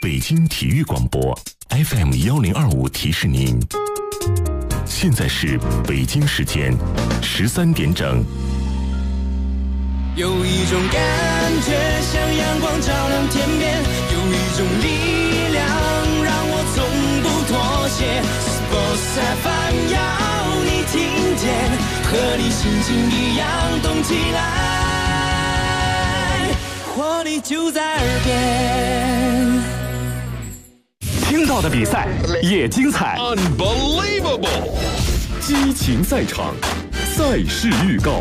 北京体育广播 FM1025提示您，现在是北京时间13点整。 有一种感觉像阳光照亮天边，有一种力量让我从不妥协。Sports FM 要你听见，和你心情一样动起来，活力就在耳边。 听到的比赛也精彩 ，Unbelievable！ 激情赛场，赛事预告。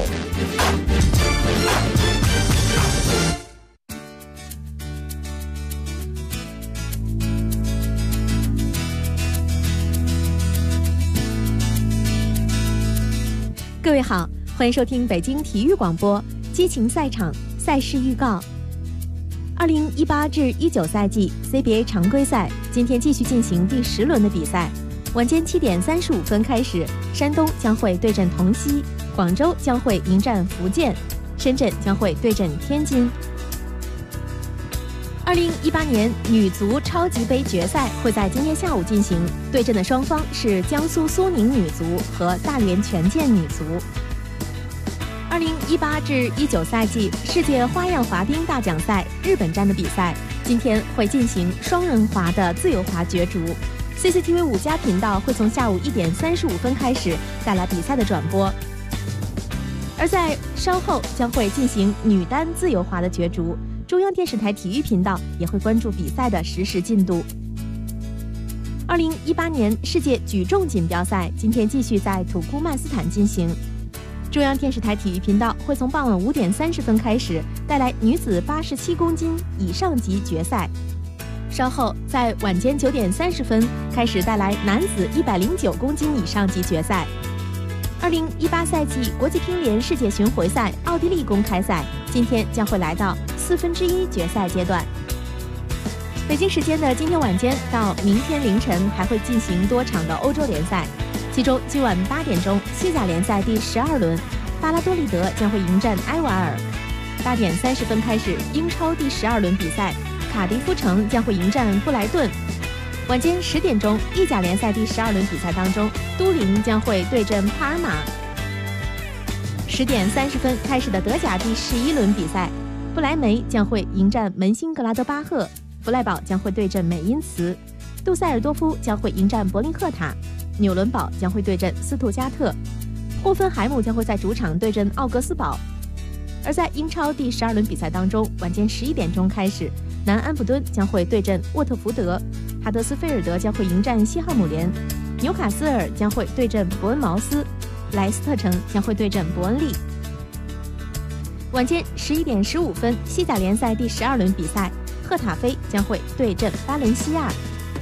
各位好，欢迎收听北京体育广播激情赛场赛事预告。2018至19赛季 CBA 常规赛今天继续进行第10轮的比赛，晚间7点35分开始，山东将会对阵同曦，广州将会迎战福建，深圳将会对阵天津。2018年女足超级杯决赛会在今天下午进行，对阵的双方是江苏苏宁女足和大连权健女足。2018至19赛季世界花样滑冰大奖赛日本站的比赛，今天会进行双人滑的自由滑角逐。CCTV 5家频道会从下午1点35分开始带来比赛的转播，而在稍后将会进行女单自由滑的角逐。中央电视台体育频道也会关注比赛的实时进度。2018年世界举重锦标赛今天继续在土库曼斯坦进行。中央电视台体育频道会从傍晚5点30分开始带来女子87公斤以上级决赛，稍后在晚间9点30分开始带来男子109公斤以上级决赛。2018赛季国际乒联世界巡回赛奥地利公开赛今天将会来到1/4决赛阶段。北京时间的今天晚间到明天凌晨还会进行多场的欧洲联赛，其中今晚8点钟西甲联赛第12轮，巴拉多利德将会迎战埃瓦尔。8点30分开始英超第12轮比赛，卡迪夫城将会迎战布莱顿。晚间10点钟意甲联赛第12轮比赛当中，都灵将会对阵帕尔马。10点30分开始的德甲第11轮比赛，不莱梅将会迎战门兴格拉德巴赫，弗赖堡将会对阵美因茨，杜塞尔多夫将会迎战柏林赫塔，纽伦堡将会对阵斯图加特，霍芬海姆将会在主场对阵奥格斯堡。而在英超第12轮比赛当中，晚间11点钟开始，南安普敦将会对阵沃特福德，哈德斯菲尔德将会迎战西汉姆联，纽卡斯尔将会对阵伯恩茅斯，莱斯特城将会对阵伯恩利。晚间11点15分西甲联赛第12轮比赛，赫塔菲将会对阵巴伦西亚。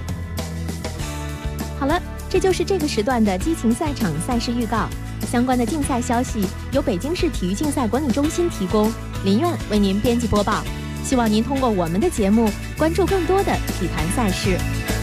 好了，这就是这个时段的激情赛场赛事预告。相关的竞赛消息由北京市体育竞赛管理中心提供，林苑为您编辑播报。希望您通过我们的节目关注更多的体坛赛事。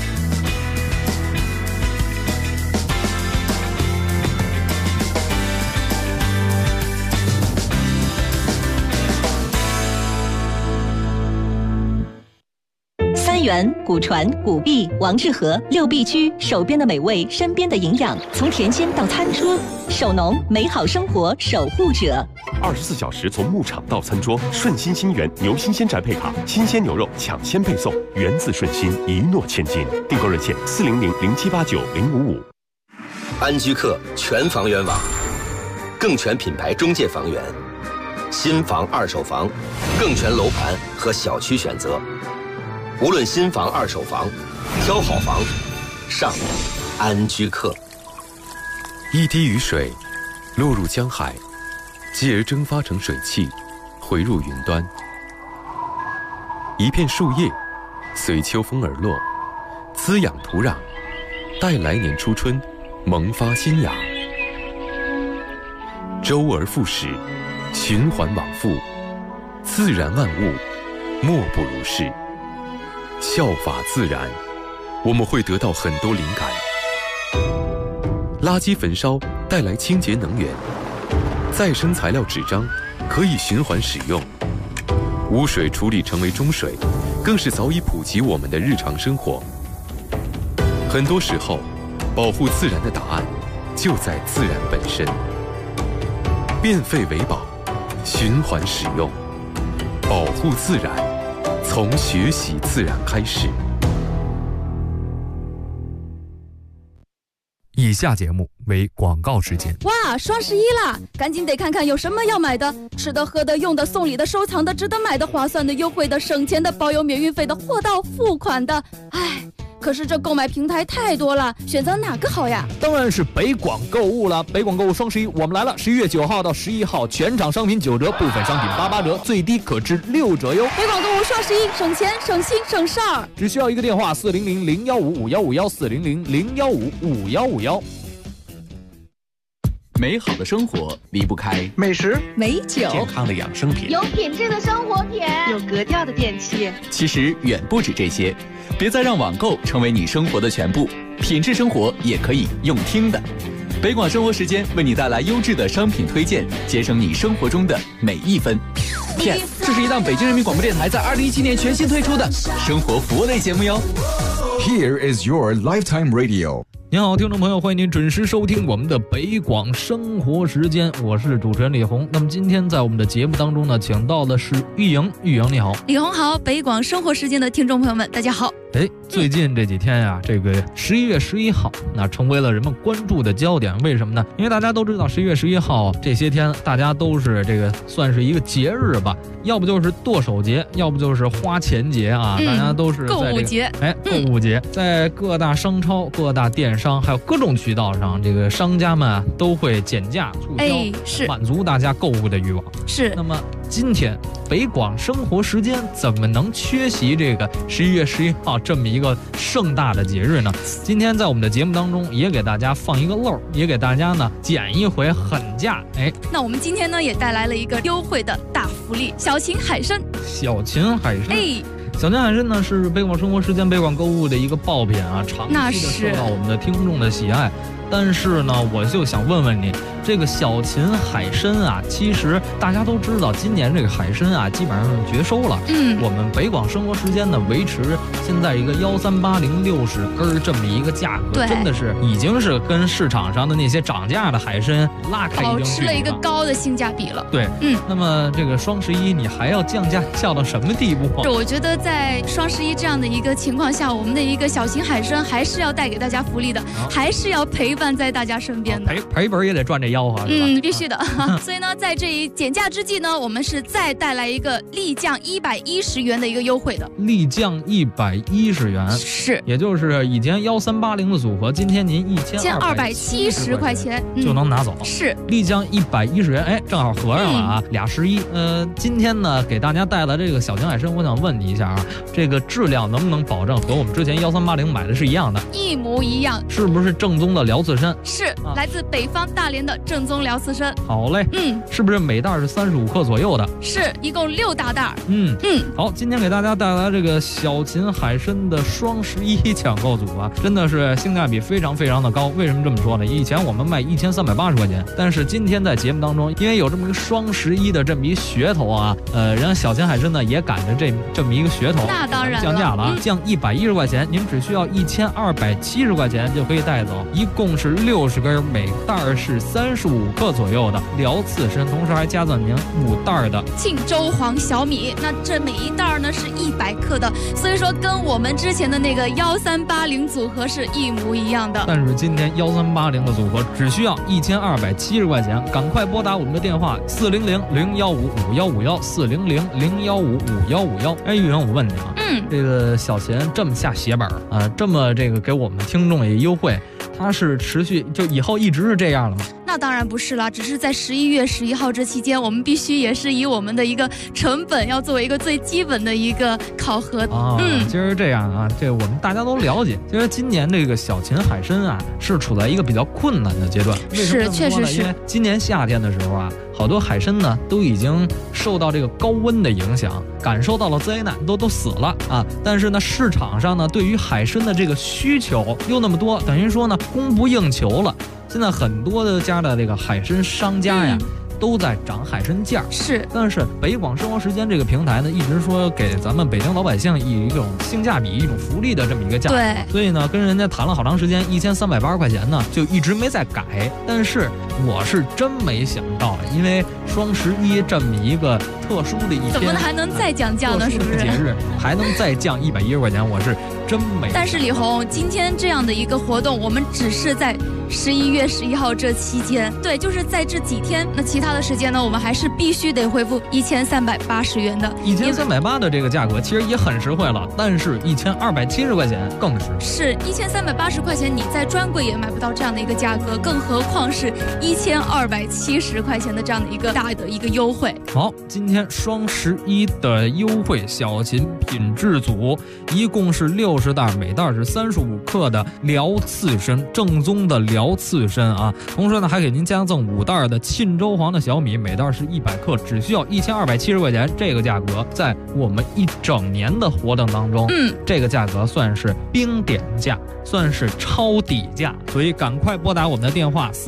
三元、古传、古碧、王致和6必居，手边的美味，身边的营养，从甜心到餐桌，守农，美好生活守护者。 24小时从牧场到餐桌，顺心新源牛新鲜宅配卡，新鲜牛肉抢先配送，源自顺心，一诺千金。订购热线400-0789-055。 安居客全房源网，更全品牌中介房源，新房、二手房，更全楼盘和小区选择。无论新房、二手房，挑好房，上安居客。 一滴雨水落入江海，继而蒸发成水汽，回入云端。一片树叶随秋风而落，滋养土壤，待来年初春萌发新芽。周而复始，循环往复，自然万物莫不如是。效法自然，我们会得到很多灵感。垃圾焚烧带来清洁能源，再生材料纸张可以循环使用， 污水处理成为中水，更是早已普及我们的日常生活。很多时候，保护自然的答案就在自然本身。变废为宝，循环使用，保护自然，从学习自然开始。 以下节目为广告时间。 哇，双11啦！赶紧得看看有什么要买的，吃的、喝的、用的、送礼的、收藏的、值得买的、划算的、优惠的、省钱的、包邮免运费的、货到付款的。唉，可是这购买平台太多了，选择哪个好呀？ 当然是北广购物了。北广购物双11我们来了，11月9号到11号，全场商品9折，部分商品88折，最低可至6折哟。 北广购物双11，省钱、省心、省事儿。 只需要一个电话：400-015-5151，400-015-5151。 美好的生活离不开美食、 美酒、 健康的养生品， 有品质的生活品， 有格调的电器。 其实远不止这些，别再让网购成为你生活的全部，品质生活也可以用听的。北广生活时间为你带来优质的商品推荐，节省你生活中的每一分。Yes， 这是一档北京人民广播电台在2017年全新推出的生活服务类节目哟。 Here is your lifetime radio。 您好，听众朋友，欢迎您准时收听我们的北广生活时间，我是主持人李红。那么今天在我们的节目当中呢，请到的是玉莹。玉莹你好。 李红好，北广生活时间的听众朋友们大家好。 最近这几天呀，这个11月11号那成为了人们关注的焦点。为什么呢？因为大家都知道11月11号这些天大家都是这个算是一个节日吧，要不就是剁手节，要不就是花钱节啊，大家都是在这个购物节。 购物节，在各大商超、各大电商还有各种渠道上，这个商家们都会减价促销， 是满足大家购物的欲望。 是。 那么今天北广生活时间怎么能缺席这个11月11号这么一个盛大的节日呢？今天在我们的节目当中也给大家放一个漏，也给大家呢减一回狠价。 那我们今天呢也带来了一个优惠的大福利，小秦海参。 小秦海参。小秦海参呢是北广生活时间、北广购物的一个爆品啊，长期的受到我们的听众的喜爱。但是呢，我就想问问你，这个小秦海参啊，其实大家都知道，今年这个海参啊，基本上绝收了。我们北广生活时间呢，维持现在一个138060根这么一个价格，真的是已经是跟市场上的那些涨价的海参拉开一定距离了，保持了一个高的性价比了。 对，那么这个双11你还要降价降到什么地步？ 我觉得在双11这样的一个情况下，我们的一个小秦海参还是要带给大家福利的，还是要陪伴在大家身边的， 赔本也得赚这吆喝， 必须的。所以呢，在这一减价之际呢，我们是再带来一个立降110元的一个优惠的， 立降110元， 是， 也就是以前1380的组合，今天您 1270块钱就能拿走， 是立降110元，正好合上了啊，俩11。今天呢，给大家带来这个小秦海参，我想问你一下啊，这个质量能不能保证和我们之前1380买的是一样的？ 一模一样， 是不是正宗的辽刺参？ 是，来自北方大连的正宗辽刺参。 好嘞，是不是每袋是35克左右的？ 是，一共6大袋。 好，今天给大家带来这个小秦海参的双11抢购组啊，真的是性价比非常非常的高。为什么这么说呢？以前我们卖1380块钱，但是今天在节目当中，因为有这么一个双11的这么一噱头啊，人家小秦海参呢也赶着这么一个噱头， 那当然降价了啊，降110块钱，您只需要1270块钱就可以带走，一共是60根，每袋是35克左右的辽刺参，同时还加赠您5袋的庆州黄小米。那这每一袋呢是100克的，所以说跟我们之前的那个1380组合是一模一样的。 但是今天1380的组合只需要1270块钱，赶快拨打我们的电话400-015-5151，400-015-5151。玉莹，我问你啊，这个小秦这么下血本啊，这么这个给我们听众也优惠，它是持续就以后一直是这样了吗？ 那当然不是啦，只是在11月11号这期间，我们必须也是以我们的一个成本要作为一个最基本的一个考核。 其实这样啊，这我们大家都了解。其实今年这个小秦海参啊，是处在一个比较困难的阶段。 是，确实是。 因为今年夏天的时候啊，好多海参呢都已经受到这个高温的影响，感受到了灾难，都死了啊。但是呢，市场上呢对于海参的这个需求又那么多，等于说呢供不应求了。现在很多的家的这个海参商家呀， 都在涨海参价。 是， 但是北广生活时间这个平台呢，一直说给咱们北京老百姓以一种性价比、一种福利的这么一个价格。 对， 所以呢，跟人家谈了好长时间，1380块钱呢，就一直没再改。但是我是真没想到，因为双11这么一个特殊的一天， 怎么还能再降价呢？是不是？ 节日还能再降110块钱，我是真没。 但是李红，今天这样的一个活动，我们只是在11月11号这期间，对，就是在这几天。那其他的时间呢，我们还是必须得恢复1380元的。 1380的这个价格其实也很实惠了，但是1270块钱更实惠。 是1380块钱，你在专柜也买不到这样的一个价格，更何况是1270块钱的这样的一个大的一个优惠。 好，今天双11的优惠，小秦品质组一共是60袋，每袋是35克的辽刺参，正宗的辽刺参啊。同时呢，还给您加赠5袋的沁州黄的小米，每袋是100克，只需要1270块钱。这个价格在我们一整年的活动当中，这个价格算是冰点价，算是超底价。所以赶快拨打我们的电话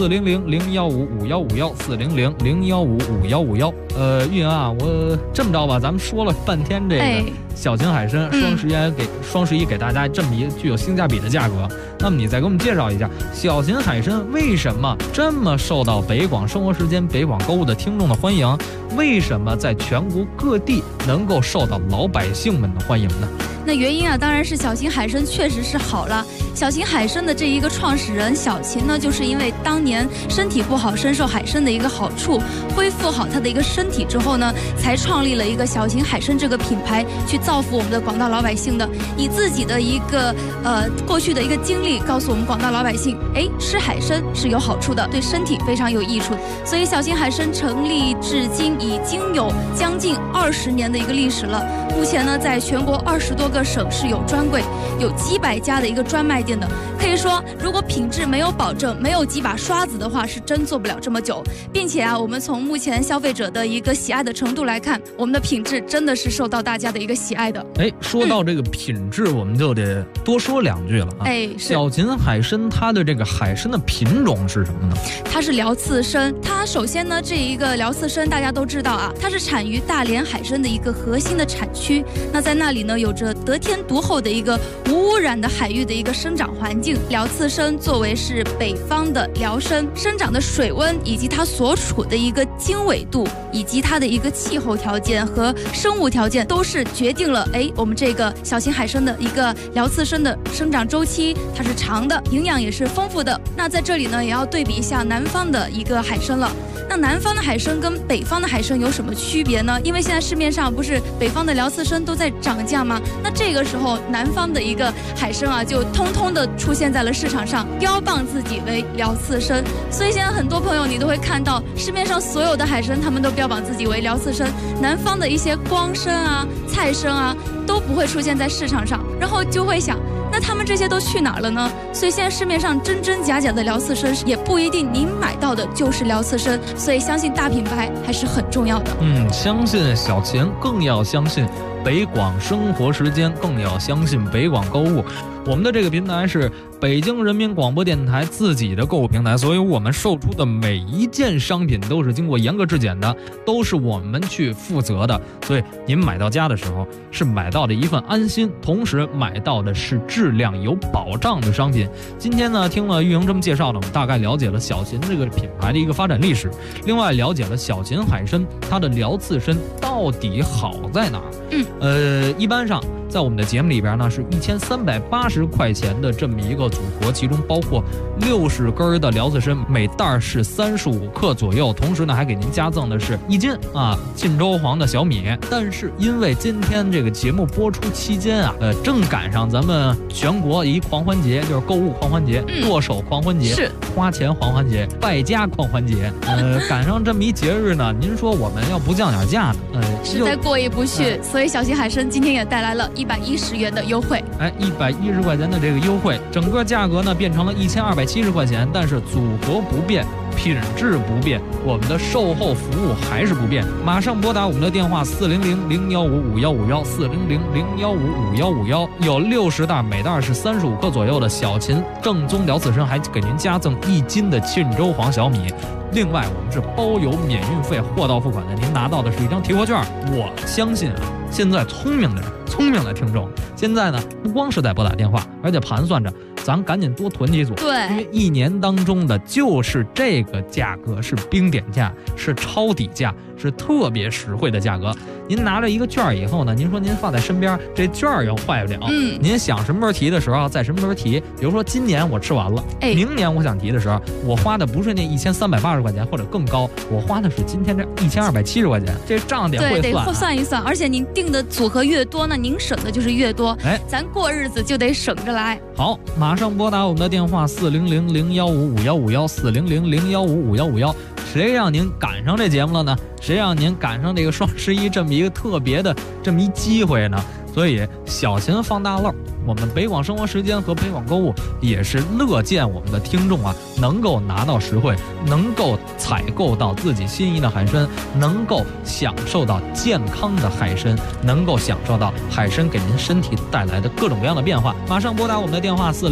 400-015-5151，400-015-5151。玉莹啊，我这么着吧，咱们说了半天这个小秦海参，双11给大家这么一个具有性价比的价格。那么你再给我们介绍一下小秦海参为什么这么受到北广生活时间、北广购物的听众的欢迎？为什么在全国各地能够受到老百姓们的欢迎呢？ 那原因啊，当然是小秦海参确实是好了。小秦海参的这一个创始人小秦呢，就是因为当年身体不好，深受海参的一个好处，恢复好他的一个身体之后呢，才创立了一个小秦海参这个品牌，去造福我们的广大老百姓的。以自己的一个过去的一个经历，告诉我们广大老百姓，吃海参是有好处的，对身体非常有益处。所以小秦海参成立至今已经有将近20年的一个历史了。目前呢，在全国20多个省市有专柜，有几百家的一个专卖店的。可以说，如果品质没有保证，没有几把刷子的话，是真做不了这么久。并且啊，我们从目前消费者的一个喜爱的程度来看，我们的品质真的是受到大家的一个喜爱的。 说到这个品质，我们就得多说2句了啊。小秦海参它的这个海参的品种是什么呢？ 它是辽刺参。它首先呢，这一个辽刺参大家都知道啊，它是产于大连海参的一个核心的产区。那在那里呢，有着得天独厚的一个无污染的海域的一个生长环境。辽刺参作为是北方的辽参，生长的水温以及它所处的一个经纬度，以及它的一个气候条件和生物条件，都是决定了我们这个小秦海参的一个辽刺参的生长周期，它是长的，营养也是丰富的。那在这里呢，也要对比一下南方的一个海参了。那南方的海参跟北方的海参有什么区别呢？因为现在市面上不是北方的辽刺参都在涨价吗？那这个时候南方的一个海参啊，就通通的出现在了市场上，标榜自己为辽刺参。所以现在很多朋友你都会看到市面上所有的海参，他们都标榜自己为辽刺参，南方的一些光参啊、菜参啊都不会出现在市场上，然后就会想，那他们这些都去哪儿了呢？所以现在市面上真真假假的辽刺参也不一定您买到的就是辽刺参，所以相信大品牌还是很重要的。 相信小秦，更要相信北广生活时间，更要相信北广购物。我们的这个平台是北京人民广播电台自己的购物平台，所以我们售出的每一件商品都是经过严格质检的，都是我们去负责的。所以您买到家的时候是买到的一份安心，同时买到的是质量有保障的商品。今天呢，听了玉莹这么介绍呢，我们大概了解了小秦这个品牌的一个发展历史，另外了解了小秦海参它的辽刺参到底好在哪儿。一般上在我们的节目里边呢，是1380块钱的这么一个组合，其中包括60根的辽刺参，每袋是35克左右，同时呢还给您加赠的是1斤沁州黄的小米。但是因为今天这个节目播出期间正赶上咱们全国一狂欢节，就是购物狂欢节、剁手狂欢节、 是花钱狂欢节、败家狂欢节，赶上这么一节日呢，您说我们要不降点价呢， 实在过意不去。所以小秦海参今天也带来了 110元的优惠。 110块钱的这个优惠，整个价格呢变成了1270块钱，但是组合不变，品质不变，我们的售后服务还是不变。马上拨打我们的电话400-015-5151，400-015-5151，有60袋，每袋是35克左右的小秦正宗辽刺参，还给您加赠1斤的沁州黄小米。另外，我们是包邮免运费，货到付款的，您拿到的是一张提货券。我相信啊，现在聪明的听众，现在呢不光是在拨打电话，而且盘算着咱赶紧多囤几组。 对， 因为1年当中的就是这个价格，是冰点价，是抄底价，是特别实惠的价格。您拿着一个券以后呢，您说您放在身边，这券又坏不了。您想什么时候提的时候，在什么时候提。比如说今年我吃完了，明年我想提的时候，我花的不是那1380块钱或者更高，我花的是今天这1270块钱，这账得会算。 对，得算一算。而且您定的组合越多呢，您省的就是越多。咱过日子就得省着来。 好，马上拨打我们的电话400-015-5151，400-015-5151。谁让您赶上这节目了呢？谁让您赶上这个双11这么一个特别的这么一机会呢？所以小秦放大漏，我们北广生活时间和北广购物也是乐见我们的听众啊能够拿到实惠，能够采购到自己心仪的海参，能够享受到健康的海参，能够享受到海参给您身体带来的各种各样的变化。马上拨打我们的电话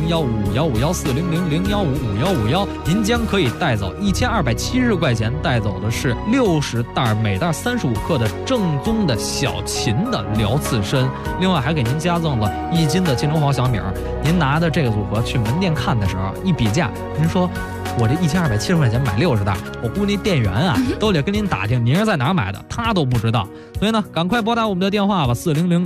400-015-5151，400-015-5151，您将可以带走1270块钱，带走的是60袋，每袋35克的正宗的小秦的辽刺参，另外还给您加赠了1斤的沁州黄小米。您拿的这个组合去门店看的时候一比价，您说我这1270块钱买60袋，我估计那店员啊都得跟您打听您是在哪儿买的，他都不知道。所以呢，赶快拨打我们的电话吧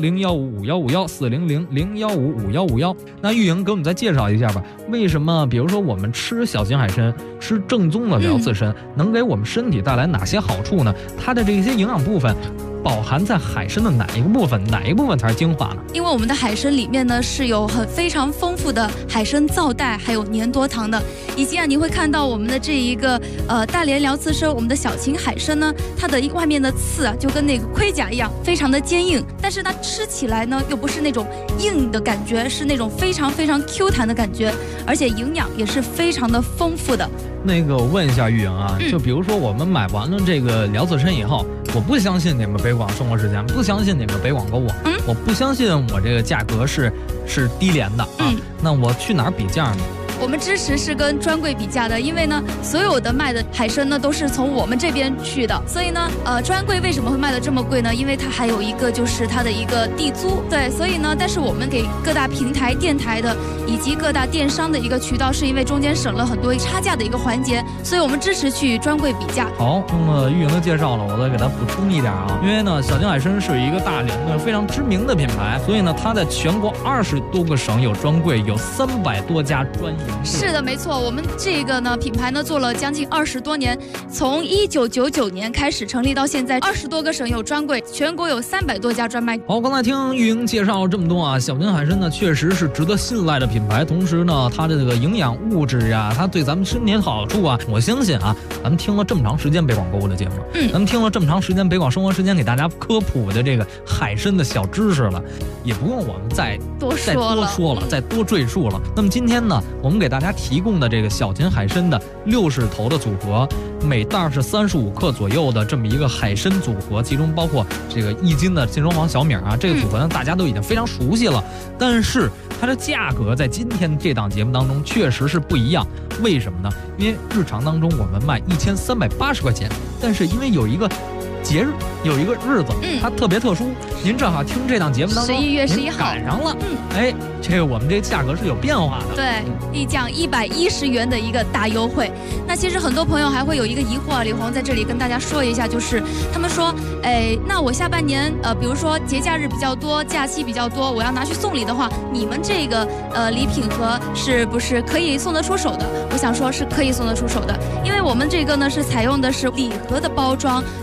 ，400-015-5151，400-015-5151。那玉莹给我们再介绍一下吧，为什么比如说我们吃小秦海参，吃正宗的辽刺参，能给我们身体带来哪些好处呢？它的这些营养部分饱含在海参的哪一个部分？哪一个部分才是精华呢？ 因为我们的海参里面呢是有非常丰富的海参皂带，还有粘多糖的，以及你会看到我们的这一个大连辽刺参，我们的小秦海参呢，它的外面的刺就跟那个盔甲一样，非常的坚硬，但是它吃起来呢又不是那种硬的感觉，是那种非常非常 Q 弹的感觉，而且营养也是非常的丰富的。 我问一下玉莹啊，就比如说我们买完了这个辽刺参以后，我不相信你们北广生活时间，不相信你们北广购物，我不相信我这个价格是低廉的啊，那我去哪儿比价呢？ 我们支持是跟专柜比价的，因为呢，所有的卖的海参呢都是从我们这边去的，所以呢，专柜为什么会卖的这么贵呢？因为它还有一个就是它的一个地租，对，所以呢，但是我们给各大平台、电台的以及各大电商的一个渠道，是因为中间省了很多差价的一个环节，所以我们支持去专柜比价。 好，那么玉莹的介绍了，我再给它补充一点啊，因为呢，小秦海参是一个大连的非常知名的品牌，所以呢，它在全国20多个省有专柜，有300多家专营。 是的，没错，我们这个呢品牌呢做了将近20多年，从1999年开始成立到现在，20多个省有专柜，全国有300多家专卖。 好，刚才听玉莹介绍了这么多啊，小秦海参呢确实是值得信赖的品牌，同时呢，它的这个营养物质呀，它对咱们身体的好处啊，我相信啊，咱们听了这么长时间北广购物的节目，咱们听了这么长时间北广生活时间给大家科普的这个海参的小知识了，也不用我们再多说了，再多赘述了。那么今天呢，我们给大家提供的这个小秦海参的60头的组合，每袋是35克左右的这么一个海参组合，其中包括这个1斤的沁州黄小米啊，这个组合呢大家都已经非常熟悉了，但是它的价格在今天这档节目当中确实是不一样。为什么呢？因为日常当中我们卖1380块钱，但是因为有一个节日，有一个日子，它特别特殊，您正好听这档节目当中 11月11号赶上了，这个我们这价格是有变化的， 对，立降110元的一个大优惠。那其实很多朋友还会有一个疑惑啊，李红在这里跟大家说一下，就是他们说，那我下半年比如说节假日比较多，假期比较多，我要拿去送礼的话，你们这个礼品盒是不是可以送得出手的？我想说是可以送得出手的，因为我们这个呢是采用的是礼盒的包装，所以呢是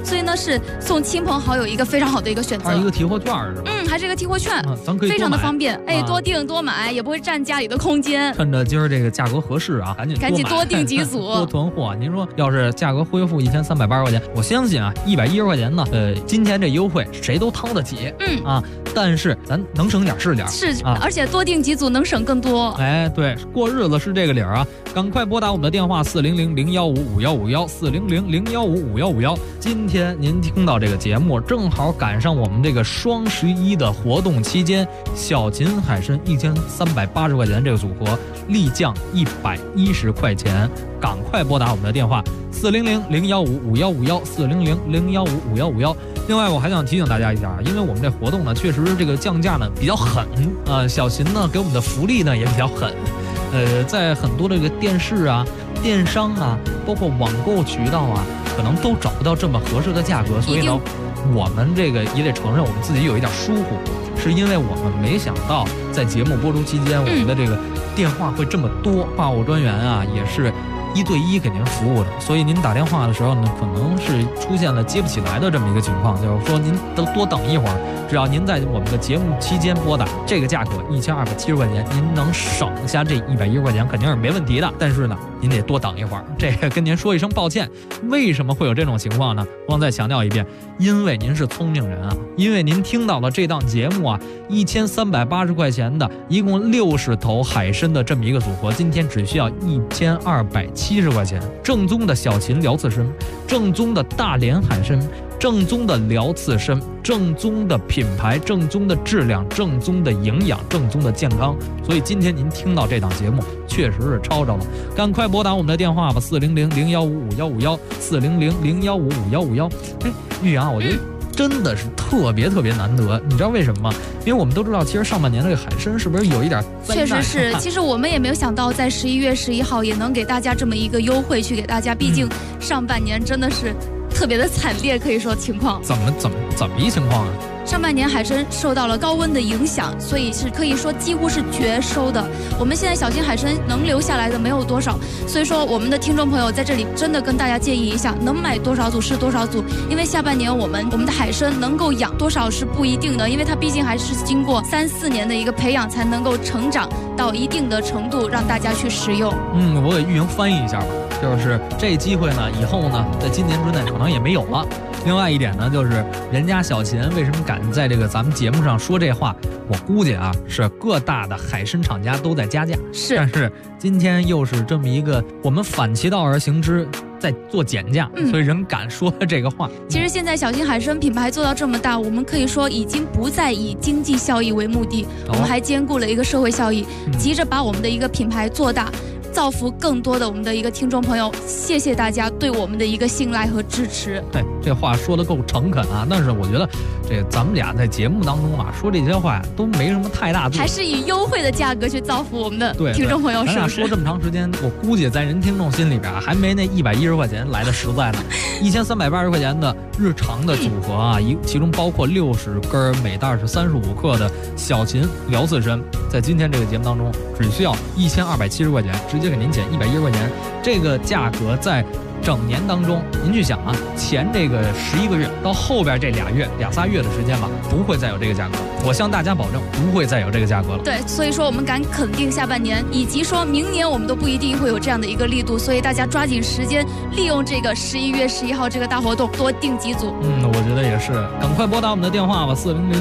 是送亲朋好友一个非常好的一个选择。 还是一个提货券是吧？ 还是一个提货券， 咱可以非常的方便。多订多买，也不会占家里的空间。 趁着今儿这个价格合适啊，赶紧多订几组， 多囤货。您说要是价格恢复1380块钱，我相信啊，110块钱呢，今天这优惠谁都掏得起。但是咱能省点是点， 而且多订几组能省更多。 对，过日子是这个理儿啊！赶快拨打我们的电话400-015-5151，400-015-5151。今天您听到这个节目，正好赶上我们这个双11的活动期间，小秦海参1380块钱这个组合立降110块钱，赶快拨打我们的电话400-015-5151，400-015-5151。另外，我还想提醒大家一下，因为我们这活动呢，确实这个降价呢比较狠小秦呢给我们的福利呢也比较狠，在很多这个电视啊、电商啊，包括网购渠道啊，可能都找不到这么合适的价格，所以呢，我们这个也得承认我们自己有一点疏忽，是因为我们没想到在节目播出期间，我们的这个电话会这么多，话务专员啊也是1对1给您服务的，所以您打电话的时候呢，可能是出现了接不起来的这么一个情况，就是说您都多等一会儿，只要您在我们的节目期间拨打，这个价格1270块钱，您能省下这110块钱肯定是没问题的。但是呢，您得多等一会儿，这个跟您说一声抱歉。为什么会有这种情况呢？我再强调一遍，因为您是聪明人啊，因为您听到了这档节目啊，1380块钱的一共60头海参的这么一个组合，今天只需要1270块钱，正宗的小秦辽刺参，正宗的大连海参，正宗的辽刺参，正宗的品牌，正宗的质量，正宗的营养，正宗的健康。所以今天您听到这档节目确实是抄着了，赶快拨打我们的电话吧，400-015-5151，400-015-5151。玉阳，我觉得真的是特别难得，你知道为什么吗？因为我们都知道，其实上半年这个海参是不是有一点灾难？ 确实是，其实我们也没有想到，在11月11号也能给大家这么一个优惠去给大家，毕竟上半年真的是特别的惨烈，可以说情况。 怎么一情况啊？ 上半年海参受到了高温的影响，所以是可以说几乎是绝收的。我们现在小秦海参能留下来的没有多少，所以说我们的听众朋友在这里真的跟大家建议一下，能买多少组是多少组，因为下半年我们的海参能够养多少是不一定的，因为它毕竟还是经过3、4年的一个培养才能够成长到一定的程度，让大家去食用。 我给玉莹翻译一下吧，就是这机会呢，以后呢，在今年之内可能也没有了。另外一点呢，就是人家小秦为什么敢在这个咱们节目上说这话，我估计啊，是各大的海参厂家都在加价，但是今天又是这么一个我们反其道而行之，在做减价，所以人敢说这个话。 其实现在小秦海参品牌做到这么大，我们可以说已经不再以经济效益为目的，我们还兼顾了一个社会效益，急着把我们的一个品牌做大，造福更多的我们的一个听众朋友。谢谢大家对我们的一个信赖和支持。 这话说得够诚恳啊，但是我觉得这咱们俩在节目当中啊说这些话都没什么太大度， 还是以优惠的价格去造福我们的听众朋友，是不是？ 说这么长时间，我估计在人听众心里边还没那110块钱来的实在呢。1380块钱的日常的组合啊，其中包括60根，每袋是35克的小秦辽刺参，在今天这个节目当中只需要1270块钱，直接给您减110块钱。这个价格在整年当中，您去想啊，前这个11个月到后边这2仨月的时间吧，不会再有这个价格，我向大家保证不会再有这个价格了。 对，所以说我们敢肯定下半年以及说明年我们都不一定会有这样的一个力度，所以大家抓紧时间利用这个11月11号这个大活动，多订几组。 我觉得也是，赶快拨打我们的电话吧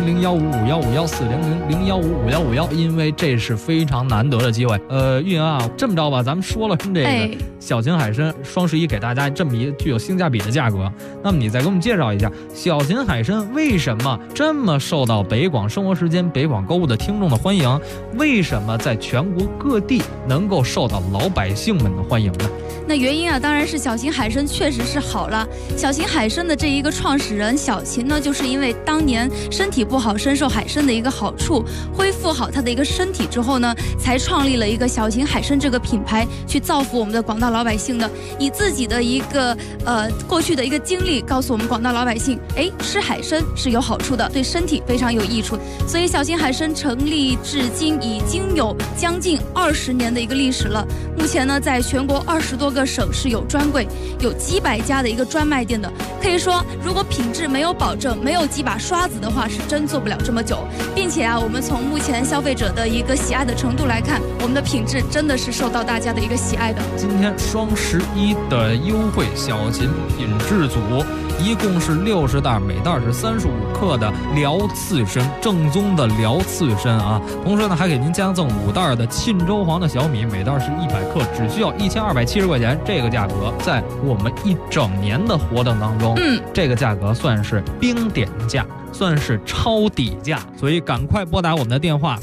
，400-015-5151，400-015-5151，因为这是非常难得的机会。玉莹啊，这么着吧，咱们说了这个小秦海参双11给大家这么一具有性价比的价格，那么你再给我们介绍一下小秦海参为什么这么受到北广生活时间、北广购物的听众的欢迎？为什么在全国各地能够受到老百姓们的欢迎呢？ 那原因啊，当然是小秦海参确实是好了。小秦海参的这一个创始人小秦呢，就是因为当年身体不好，深受海参的一个好处，恢复好他的一个身体之后呢，才创立了一个小秦海参这个品牌，去造福我们的广大老百姓的。以自己的的一个过去的一个经历，告诉我们广大老百姓，吃海参是有好处的，对身体非常有益处。所以小型海参成立至今已经有将近20年的一个历史了。目前呢，在全国20多个省市有专柜，有几百家的一个专卖店的。可以说，如果品质没有保证，没有几把刷子的话，是真做不了这么久。并且我们从目前消费者的一个喜爱的程度来看，我们的品质真的是受到大家的一个喜爱的。 今天双11的优惠小禽品质组，一共是60袋，每袋是35克的辽刺参，正宗的辽刺参啊。同时呢，还给您加赠5袋的沁州黄的小米，每袋是100克，只需要1270块钱。这个价格在我们一整年的活动当中，这个价格算是冰点价，算是超底价，所以赶快拨打我们的电话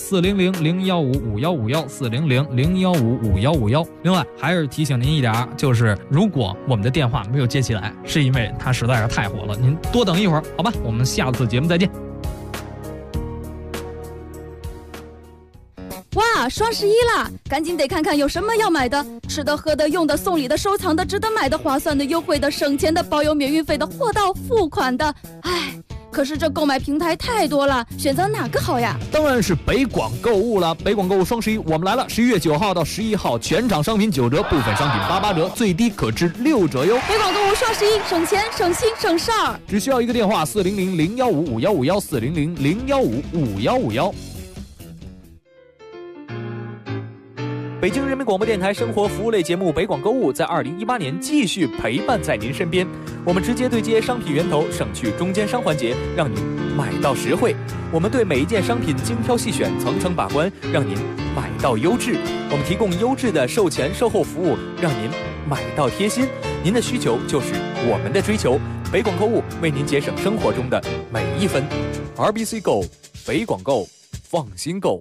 400-015-5151，400-015-5151。另外还是提醒您一点，就是如果我们的电话没有接起来，是因为它实在是太火了，您多等一会儿，好吧？我们下次节目再见。 哇，双11啦，赶紧得看看有什么要买的，吃的、喝的、用的、送礼的、收藏的、值得买的、划算的、优惠的、省钱的、包邮免运费的、货到付款的。可是这购买平台太多了，选择哪个好呀？ 当然是北广购物了。北广购物双11我们来了，11月9号到11号，全场商品9折，部分商品88折，最低可至6折哟。 北广购物双11，省钱、省心、省事儿。 只需要一个电话，400-015-5151，400-015-5151。北京人民广播电台生活服务类节目《北广购物》在2018年继续陪伴在您身边。我们直接对接商品源头，省去中间商环节，让您买到实惠。我们对每一件商品精挑细选，层层把关，让您买到优质。我们提供优质的售前售后服务，让您买到贴心。您的需求就是我们的追求。北广购物为您节省生活中的每一分。RBC Go， 北广购，放心购。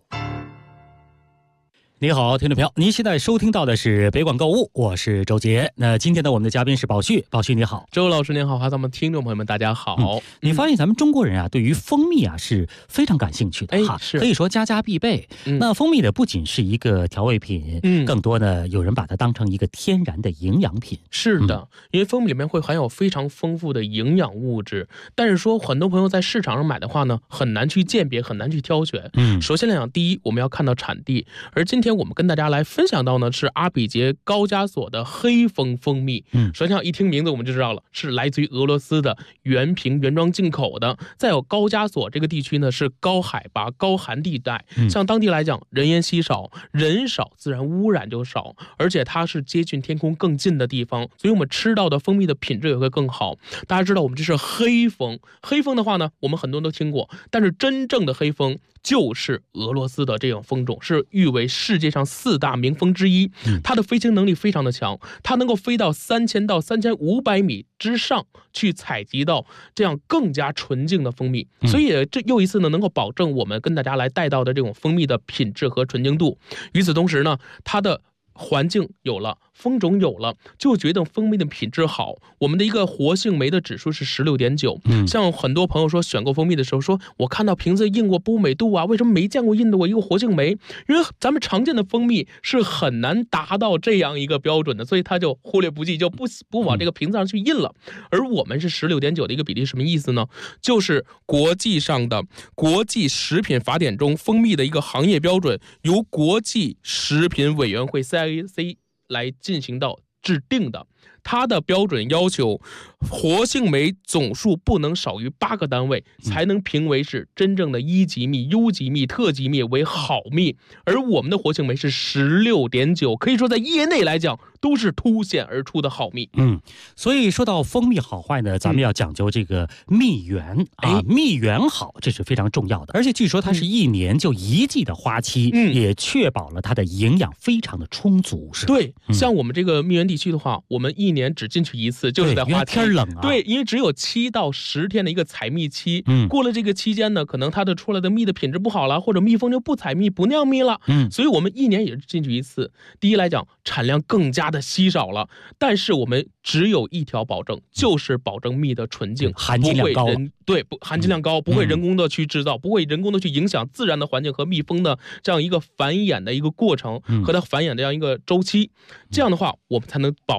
你好，听众朋友，您现在收听到的是北广购物，我是周杰。那今天呢，我们的嘉宾是宝旭，宝旭你好。 周老师您好，咱们听众朋友们大家好。 你发现咱们中国人啊，对于蜂蜜啊是非常感兴趣的哈，可以说家家必备。那蜂蜜呢，不仅是一个调味品，更多呢，有人把它当成一个天然的营养品。 是的，因为蜂蜜里面会含有非常丰富的营养物质，但是说很多朋友在市场上买的话呢，很难去鉴别，很难去挑选。首先来讲，第一，我们要看到产地，而今天我们跟大家来分享到呢，是阿比杰高加索的黑蜂蜂蜜。首先一听名字我们就知道了，是来自于俄罗斯的原瓶原装进口的。再有高加索这个地区呢，是高海拔高寒地带，像当地来讲人烟稀少，人少自然污染就少，而且它是接近天空更近的地方，所以我们吃到的蜂蜜的品质也会更好。大家知道我们这是黑蜂，黑蜂的话呢，我们很多人都听过，但是真正的黑蜂就是俄罗斯的这种蜂种，是誉为世界上4大名蜂之一。它的飞行能力非常的强，它能够飞到3000到3500米之上，去采集到这样更加纯净的蜂蜜。所以这又一次呢，能够保证我们跟大家来带到的这种蜂蜜的品质和纯净度。与此同时呢，它的环境有了，蜂种有了，就觉得蜂蜜的品质好。我们的一个活性酶的指数是16.9。像很多朋友说选购蜂蜜的时候说，我看到瓶子印过波美度啊，为什么没见过印度一个活性酶？因为咱们常见的蜂蜜是很难达到这样一个标准的，所以他就忽略不计，就不往这个瓶子上去印了。而我们是16.9的一个比例，什么意思呢？就是国际上的国际食品法典中蜂蜜的一个行业标准，由国际食品委员会 CIAC 来进行到制定的。它的标准要求活性酶总数不能少于8个单位，才能评为是真正的1级蜜、优级蜜、特级蜜为好蜜。而我们的活性酶是16.9，可以说在业内来讲都是凸显而出的好蜜。 所以说到蜂蜜好坏呢，咱们要讲究这个蜜源啊，蜜源好，这是非常重要的。而且据说它是1年就1季的花期，也确保了它的营养非常的充足，是吧？ 对，像我们这个蜜源地区的话，我们1年只进去1次，就是在花期。 天冷啊。 对，因为只有7到10天的一个采蜜期。过了这个期间呢，可能它的出来的蜜的品质不好了，或者蜜蜂就不采蜜不酿蜜了。所以我们1年也是进去1次。第一来讲，产量更加的稀少了，但是我们只有一条保证，就是保证蜜的纯净， 含金量高。 含金量高，不会人工的去制造，不会人工的去影响自然的环境和蜜蜂的这样一个繁衍的一个过程和它繁衍的这样一个周期。这样的话，我们才能保证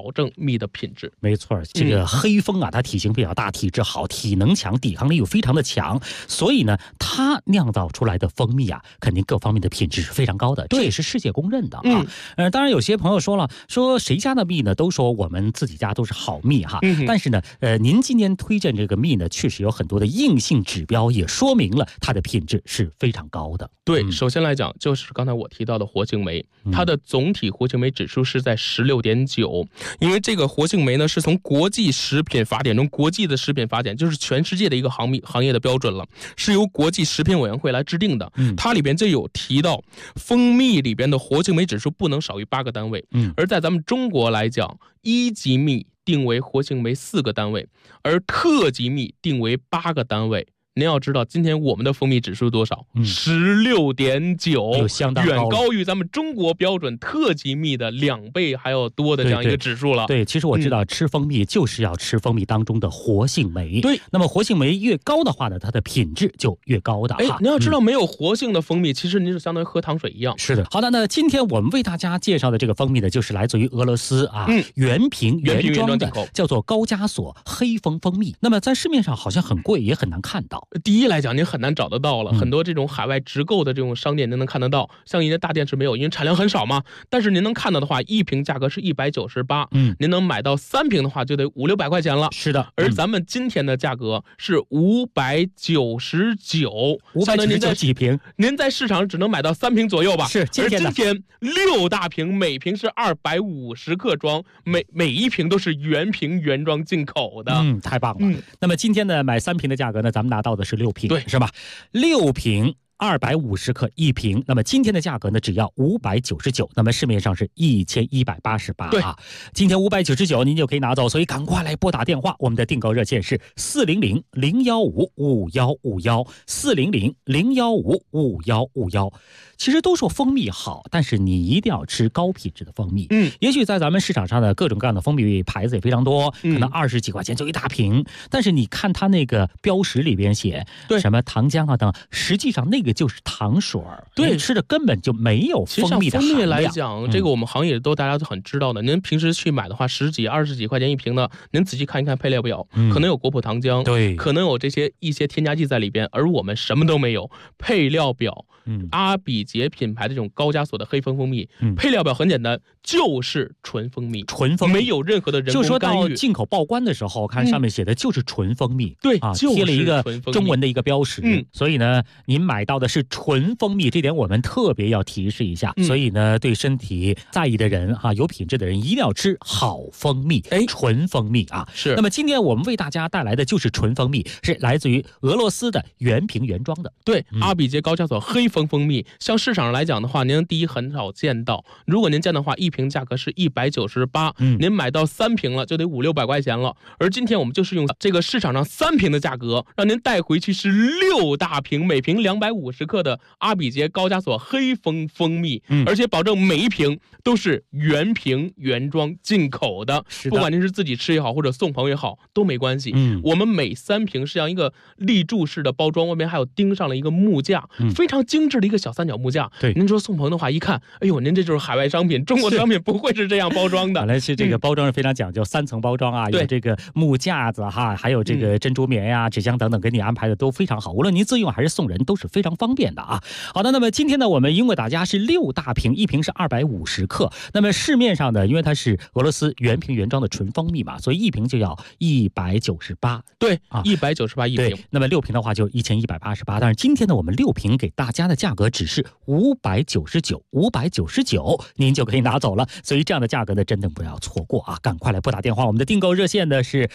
蜜的品质。 没错，这个黑蜂啊，它体型比较大，体质好，体能强，抵抗力又非常的强，所以呢，它酿造出来的蜂蜜啊，肯定各方面的品质是非常高的，这也是世界公认的啊。当然有些朋友说了，说谁家的蜜呢，都说我们自己家都是好蜜哈。但是呢，您今天推荐这个蜜呢，确实有很多的硬性指标，也说明了它的品质是非常高的。 对，首先来讲，就是刚才我提到的活性酶，它的总体活性酶指数是在16.9，因为这个活性酶呢，是从国际食品法典中，国际的食品法典就是全世界的一个行业的标准了，是由国际食品委员会来制定的。它里边就有提到，蜂蜜里边的活性酶指数不能少于8个单位。而在咱们中国来讲，1级蜜定为活性酶4个单位，而特级蜜定为8个单位。您要知道，今天我们的蜂蜜指数多少？16.9， 相当高了， 远高于咱们中国标准特级蜜的2倍还要多的这样一个指数了。 对，其实我知道，吃蜂蜜就是要吃蜂蜜当中的活性酶。 对， 那么活性酶越高的话呢，它的品质就越高的。 您要知道，没有活性的蜂蜜，其实您就相当于喝糖水一样。 是的。好的，那今天我们为大家介绍的这个蜂蜜呢，就是来自于俄罗斯啊，原瓶原装的，叫做高加索黑蜂蜂蜜。那么在市面上好像很贵，也很难看到。 第一来讲，您很难找得到了，很多这种海外直购的这种商店您能看得到，像一些大店是没有，因为产量很少嘛。但是您能看到的话，一瓶价格是198，您能买到3瓶的话，就得500-600块钱了。 是的， 而咱们今天的价格是599，599 几瓶？ 您在市场只能买到3瓶左右吧？ 是， 而今天6大瓶，每瓶是250克装，每一瓶都是原瓶原装进口的。 太棒了。那么今天呢，买3瓶的价格呢，咱们拿到的是6瓶， 对， 是吧？6瓶。250克一瓶，那么今天的价格呢，只要599，那么市面上是1188啊。今天599您就可以拿走，所以赶快来拨打电话，我们的订购热线是400-015-5151，400-015-5151。其实都说蜂蜜好，但是你一定要吃高品质的蜂蜜。也许在咱们市场上的各种各样的蜂蜜牌子也非常多，可能20几块钱就一大瓶，但是你看它那个标识里边写什么糖浆啊等，实际上那个就是糖水，对，吃的根本就没有蜂蜜的含量。 蜂蜜来讲，这个我们行业大家都很知道的。您平时去买的话，10几、20几块钱一瓶的，您仔细看一看配料表，可能有果脯糖浆， 对， 可能有一些添加剂在里边，而我们什么都没有。配料表，阿比杰品牌的这种高加索的黑蜂蜂蜜，配料表很简单，就是纯蜂蜜，没有任何的人工干预。 就说到进口报关的时候，看上面写的就是纯蜂蜜， 对啊，贴了一个中文的一个标识，所以呢，您买到的是纯蜂蜜，这点我们特别要提示一下。所以呢，对身体在意的人哈，有品质的人一定要吃好蜂蜜，纯蜂蜜啊。 是。 那么今天我们为大家带来的就是纯蜂蜜，是来自于俄罗斯的原瓶原装的。 对，阿比杰高加索黑蜂蜂蜜，像市场上来讲的话，您第一很少见到，如果您见的话，一瓶价格是198，您买到3瓶了就得500-600块钱了。而今天我们就是用这个市场上3瓶的价格，让您带回去是6大瓶，每瓶250克的阿比杰高加索黑蜂蜂蜜，而且保证每一瓶都是原瓶原装进口的，不管您是自己吃也好，或者送朋友也好，都没关系。我们每3瓶是像一个立柱式的包装，外面还有钉上了一个木架，非常精致的一个小3角木架。 对， 您说送朋友的话，一看，哎呦，您这就是海外商品，中国的商品不会是这样包装的。 本来是这个包装是非常讲究，3层包装啊，有这个木架子哈，还有这个珍珠棉呀、纸箱等等，给你安排的都非常好，无论您自用还是送人都是非常方便的啊。好的，那么今天呢，我们因为大家是6大瓶，一瓶是250克，那么市面上呢，因为它是俄罗斯原瓶原装的纯蜂蜜嘛，所以一瓶就要198。 对啊，198一瓶。 那么6瓶的话就1188，但是今天呢，我们6瓶给大家的价格只是599，您就可以拿走了。所以这样的价格呢，真的不要错过啊！赶快来拨打电话，我们的订购热线呢是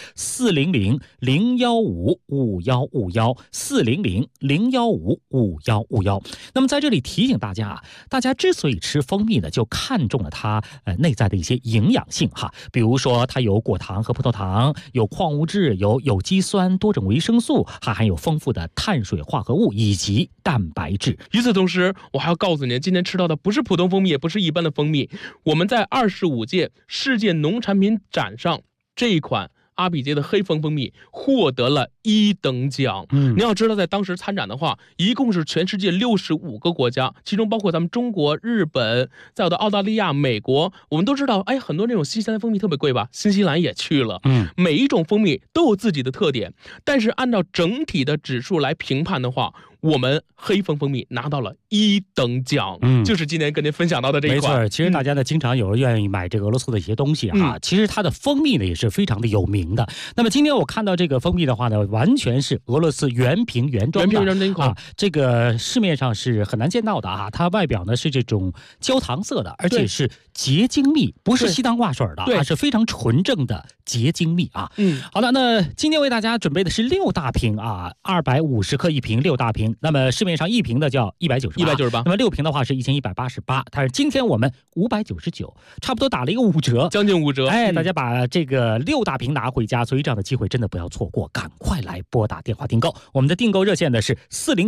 400-015-5151，400-015-5151。那么在这里提醒大家啊，大家之所以吃蜂蜜呢，就看中了它内在的一些营养性哈，比如说它有果糖和葡萄糖，有矿物质，有有机酸、多种维生素，还含有丰富的碳水化合物以及蛋白质。 与此同时，我还要告诉您，今天吃到的不是普通蜂蜜，也不是一般的蜂蜜，我们在25届世界农产品展上这一款阿比街的黑蜂蜂蜜获得了1等奖。你要知道，在当时参展的话，一共是全世界65个国家，其中包括咱们中国、日本，再有的澳大利亚、美国。我们都知道，很多那种新西兰蜂蜜特别贵吧？新西兰也去了。每一种蜂蜜都有自己的特点，但是按照整体的指数来评判的话，我们黑蜂蜂蜜拿到了1等奖，就是今天跟您分享到的这一款。 没错，其实大家呢经常有人愿意买这个俄罗斯的一些东西啊，其实它的蜂蜜呢也是非常的有名的。那么今天我看到这个蜂蜜的话呢，完全是俄罗斯原瓶原装的啊，这个市面上是很难见到的啊。它外表呢是这种焦糖色的，而且是结晶蜜，不是稀汤挂水的啊，是非常纯正的结晶蜜啊。好了，那今天为大家准备的是6大瓶啊，250克一瓶，6大瓶。那么市面上一瓶的叫198，那么6瓶的话是1188，但是今天我们599，差不多打了一个5折， 将近5折。 大家把这个6大瓶拿回家，所以这样的机会真的不要错过，赶快来拨打电话订购。我们的订购热线呢是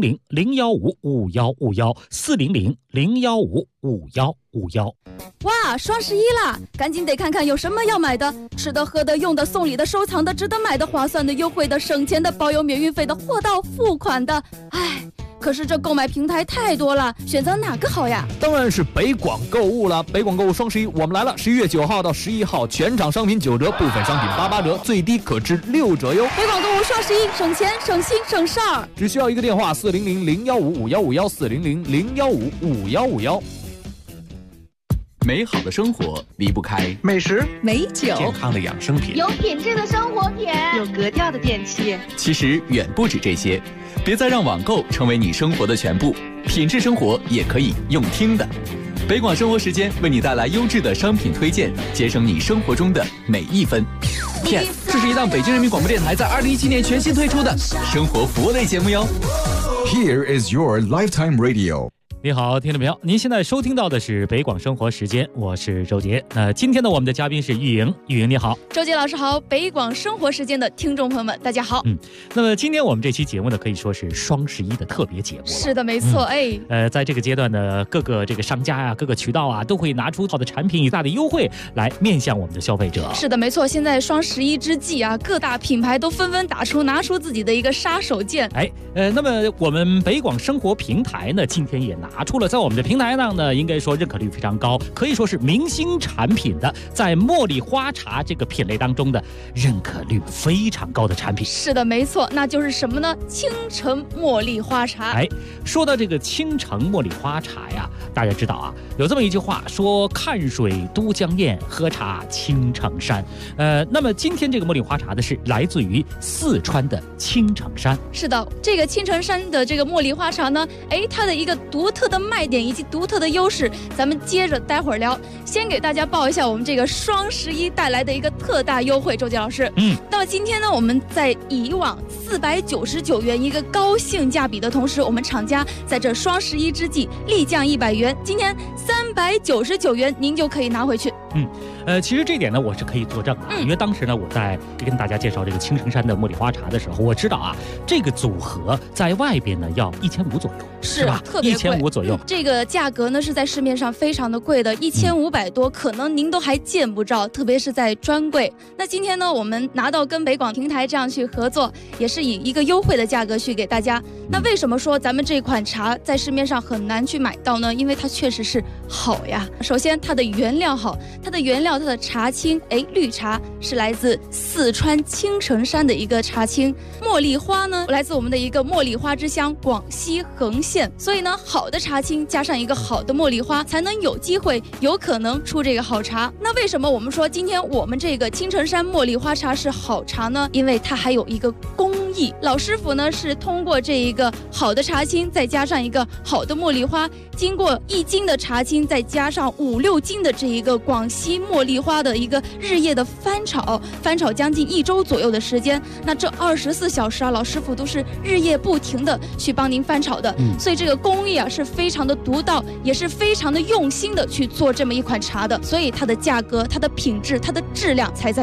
400-015-5151，400-015-5151。 哇，双11啦，赶紧得看看有什么要买的，吃的、喝的、用的、送礼的、收藏的、值得买的、划算的、优惠的、省钱的、包邮免运费的、货到付款的。可是这购买平台太多了，选择哪个好呀？ 当然是北广购物了。北广购物双11，我们来了！11月9号到11号，全场商品9折，部分商品88折，最低可至6折哟。 北广购物双11，省钱、省心、省事儿。 只需要一个电话：400-015-5151，400-015-5151。 美好的生活离不开美食、 美酒、 健康的养生品、 有品质的生活品、 有格调的电器。 其实远不止这些，别再让网购成为你生活的全部，品质生活也可以用听的。北广生活时间为你带来优质的商品推荐，节省你生活中的每一分。Yes， 这是一档北京人民广播电台在2017年全新推出的生活服务类节目哟。 Here is your lifetime radio。 你好，听众朋友，您现在收听到的是北广生活时间，我是周杰。今天呢，我们的嘉宾是玉莹，玉莹你好。 周杰老师好，北广生活时间的听众朋友们，大家好。 那么今天我们这期节目呢，可以说是双11的特别节目。 是的，没错， 在这个阶段呢，各个这个商家啊，各个渠道啊，都会拿出好的产品以大的优惠来面向我们的消费者。 是的，没错，现在双11之际啊，各大品牌都纷纷拿出自己的一个杀手锏。 那么我们北广生活平台呢，今天也拿出了在我们的平台上呢，应该说认可率非常高，可以说是明星产品的，在茉莉花茶这个品类当中的认可率非常高的产品。 是的，没错，那就是什么呢？青城茉莉花茶。 说到这个青城茉莉花茶呀，大家知道啊，有这么一句话说：看水都江堰，喝茶青城山。那么今天这个茉莉花茶的是来自于四川的青城山。 是的，这个青城山的这个茉莉花茶呢，它的一个独特的卖点以及独特的优势，咱们接着待会儿聊。先给大家报一下我们这个双11带来的一个特大优惠，周杰老师。那么今天呢，我们在以往499元一个高性价比的同时，我们厂家在这双11之际立降100元，今天399元您就可以拿回去。 其实这点呢，我是可以作证的，因为当时呢，我在跟大家介绍这个青城山的茉莉花茶的时候，我知道啊，这个组合在外边呢要1500左右，是吧？ 特别贵 ，1500左右。 这个价格呢是在市面上非常的贵的，1500多，可能您都还见不着，特别是在专柜。那今天呢，我们拿到跟北广平台这样去合作，也是以一个优惠的价格去给大家。那为什么说咱们这款茶在市面上很难去买到呢？因为它确实是好呀。首先它的原料好，它的茶青，绿茶是来自四川青城山的一个茶青，茉莉花呢来自我们的一个茉莉花之乡广西横县，所以呢，好的茶青加上一个好的茉莉花，才能有机会有可能出这个好茶。那为什么我们说今天我们这个青城山茉莉花茶是好茶呢？因为它还有一个工艺，老师傅呢是通过这一个好的茶青，再加上一个好的茉莉花，经过1斤的茶青，再加上5、6斤的这一个广西茉莉花的一个日夜的翻炒将近1周左右的时间。那这24小时啊，老师傅都是日夜不停的去帮您翻炒的，所以这个工艺啊是非常的独到，也是非常的用心的去做这么一款茶的，所以它的价格、它的品质、它的质量才在那儿。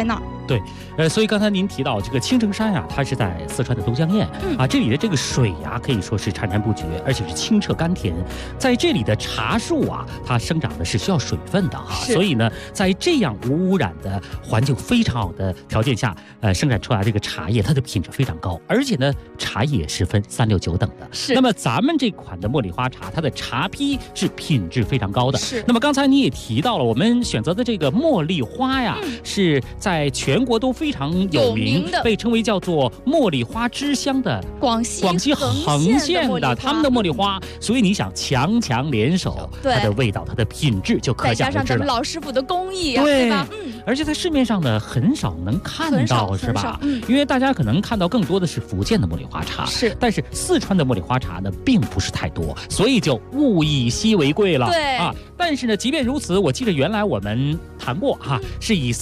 对，所以刚才您提到这个青城山啊，它是在四川的都江堰啊，这里的这个水呀，可以说是潺潺不绝，而且是清澈甘甜。在这里的茶树啊，它生长的是需要水分的哈，所以呢，在这样无污染的环境非常好的条件下，生产出来这个茶叶，它的品质非常高，而且呢，茶叶是分3、6、9等的。是。那么咱们这款的茉莉花茶，它的茶坯是品质非常高的。是。那么刚才你也提到了，我们选择的这个茉莉花呀，是在全国都非常有名的，被称为叫做茉莉花之乡的广西横县的他们的茉莉花，所以你想强联手，它的味道、它的品质就可想而知了。再加上咱们老师傅的工艺啊，对吧？而且在市面上呢很少能看到，是吧？因为大家可能看到更多的是福建的茉莉花茶，是，但是四川的茉莉花茶呢并不是太多，所以就物以稀为贵了。对啊，但是呢，即便如此，我记得原来我们谈过哈，是以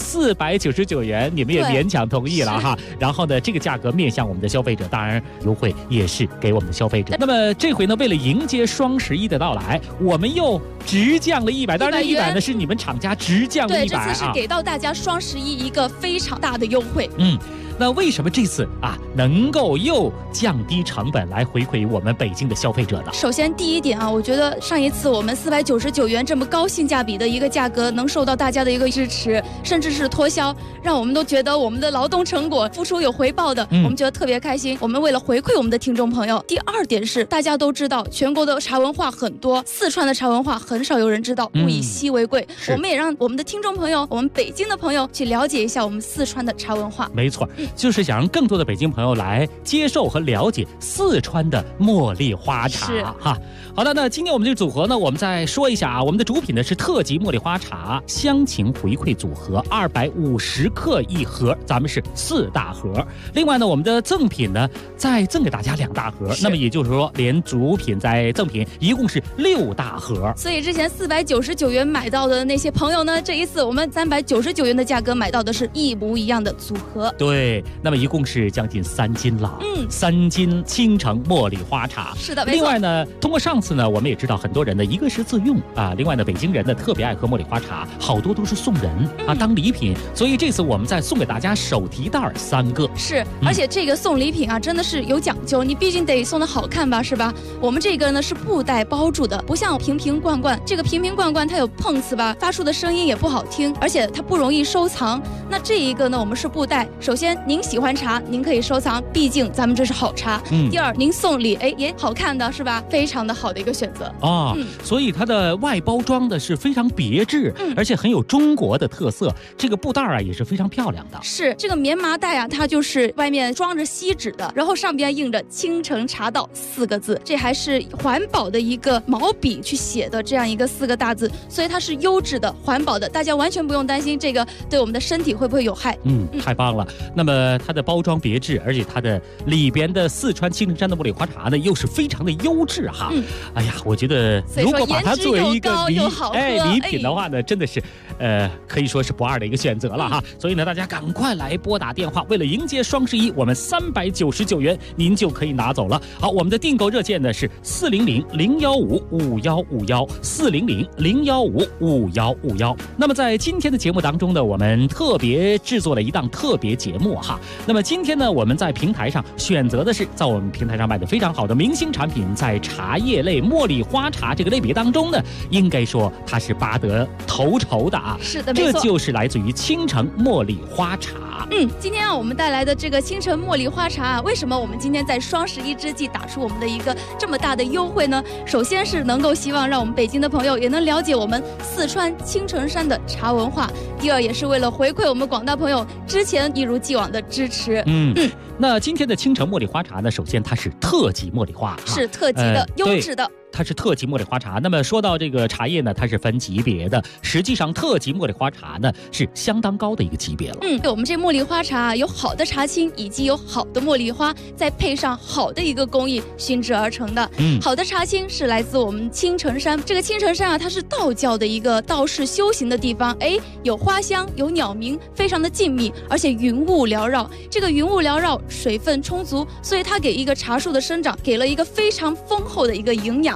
499元，你们也勉强同意了哈。然后呢，这个价格面向我们的消费者，当然优惠也是给我们的消费者。那么这回呢，为了迎接双11的到来，我们又直降了100，当然100呢是你们厂家直降了100啊。对，这次是给到大家双11一个非常大的优惠。那为什么这次啊能够又降低成本来回馈我们北京的消费者呢？首先第一点啊，我觉得上一次我们499元这么高性价比的一个价格能受到大家的一个支持，甚至是脱销，让我们都觉得我们的劳动成果付出有回报的，我们觉得特别开心。我们为了回馈我们的听众朋友。第二点是大家都知道全国的茶文化很多，四川的茶文化很少有人知道，物以稀为贵，我们也让我们的听众朋友，我们北京的朋友去了解一下我们四川的茶文化。没错，就是想让更多的北京朋友来接受和了解四川的茉莉花茶哈。好的，那今天我们这个组合呢，我们再说一下啊，我们的主品呢是特级茉莉花茶乡情回馈组合，250克一盒，咱们是4大盒。另外呢，我们的赠品呢再赠给大家2大盒，那么也就是说，连主品再赠品，一共是6大盒。所以之前499元买到的那些朋友呢，这一次我们399元的价格买到的是一模一样的组合。对，那么一共是将近3斤了，3斤青城茉莉花茶。是的，没错。另外呢，通过上次呢，我们也知道很多人呢，一个是自用啊，另外呢，北京人呢特别爱喝茉莉花茶，好多都是送人啊当礼品，所以这次我们再送给大家手提袋3个。是，而且这个送礼品啊，真的是有讲究，你毕竟得送的好看吧，是吧？我们这个呢是布袋包住的，不像瓶瓶罐罐，这个瓶瓶罐罐它有碰瓷吧，发出的声音也不好听，而且它不容易收藏。那这一个呢，我们是布袋，首先您喜欢茶，您可以收藏，毕竟咱们这是好茶。第二，您送礼，也好看的是吧？非常的好的一个选择啊。所以它的外包装的是非常别致，而且很有中国的特色。这个布袋啊也是非常漂亮的。是这个棉麻袋啊，它就是外面装着锡纸的，然后上边印着青城茶道4个字，这还是环保的一个毛笔去写的这样一个4个大字，所以它是优质的、环保的，大家完全不用担心这个对我们的身体会不会有害。太棒了。那么它的包装别致，而且它的里边的四川青城山的茉莉花茶呢又是非常的优质哈。哎呀，我觉得如果把它作为一个礼品的话呢，真的是可以说是不二的一个选择了哈。所以呢，大家赶快来拨打电话，为了迎接双11，我们399元您就可以拿走了。好，我们的订购热线呢是400-015-5151，400-015-5151。那么在今天的节目当中呢，我们特别制作了一档特别节目哈。那么今天呢，我们在平台上选择的是在我们平台上卖的非常好的明星产品，在茶叶类茉莉花茶这个类别当中呢，应该说它是拔得头筹的啊。是的，没错，这就是来自于青城茉莉花茶。今天我们带来的这个青城茉莉花茶啊，为什么我们今天在双11之际打出我们的一个这么大的优惠呢？首先是能够希望让我们北京的朋友也能了解我们四川青城山的茶文化，第二也是为了回馈我们广大朋友之前一如既往的支持。那今天的青城茉莉花茶呢，首先它是特级茉莉花，是特级的、优质的。它是特级茉莉花茶。那么说到这个茶叶呢，它是分级别的，实际上特级茉莉花茶呢是相当高的一个级别了。我们这茉莉花茶有好的茶青，以及有好的茉莉花，再配上好的一个工艺熏制而成的。好的茶青是来自我们青城山，这个青城山啊，它是道教的一个道士修行的地方，有花香，有鸟鸣，非常的静谧，而且云雾缭绕。这个云雾缭绕，水分充足，所以它给一个茶树的生长给了一个非常丰厚的一个营养。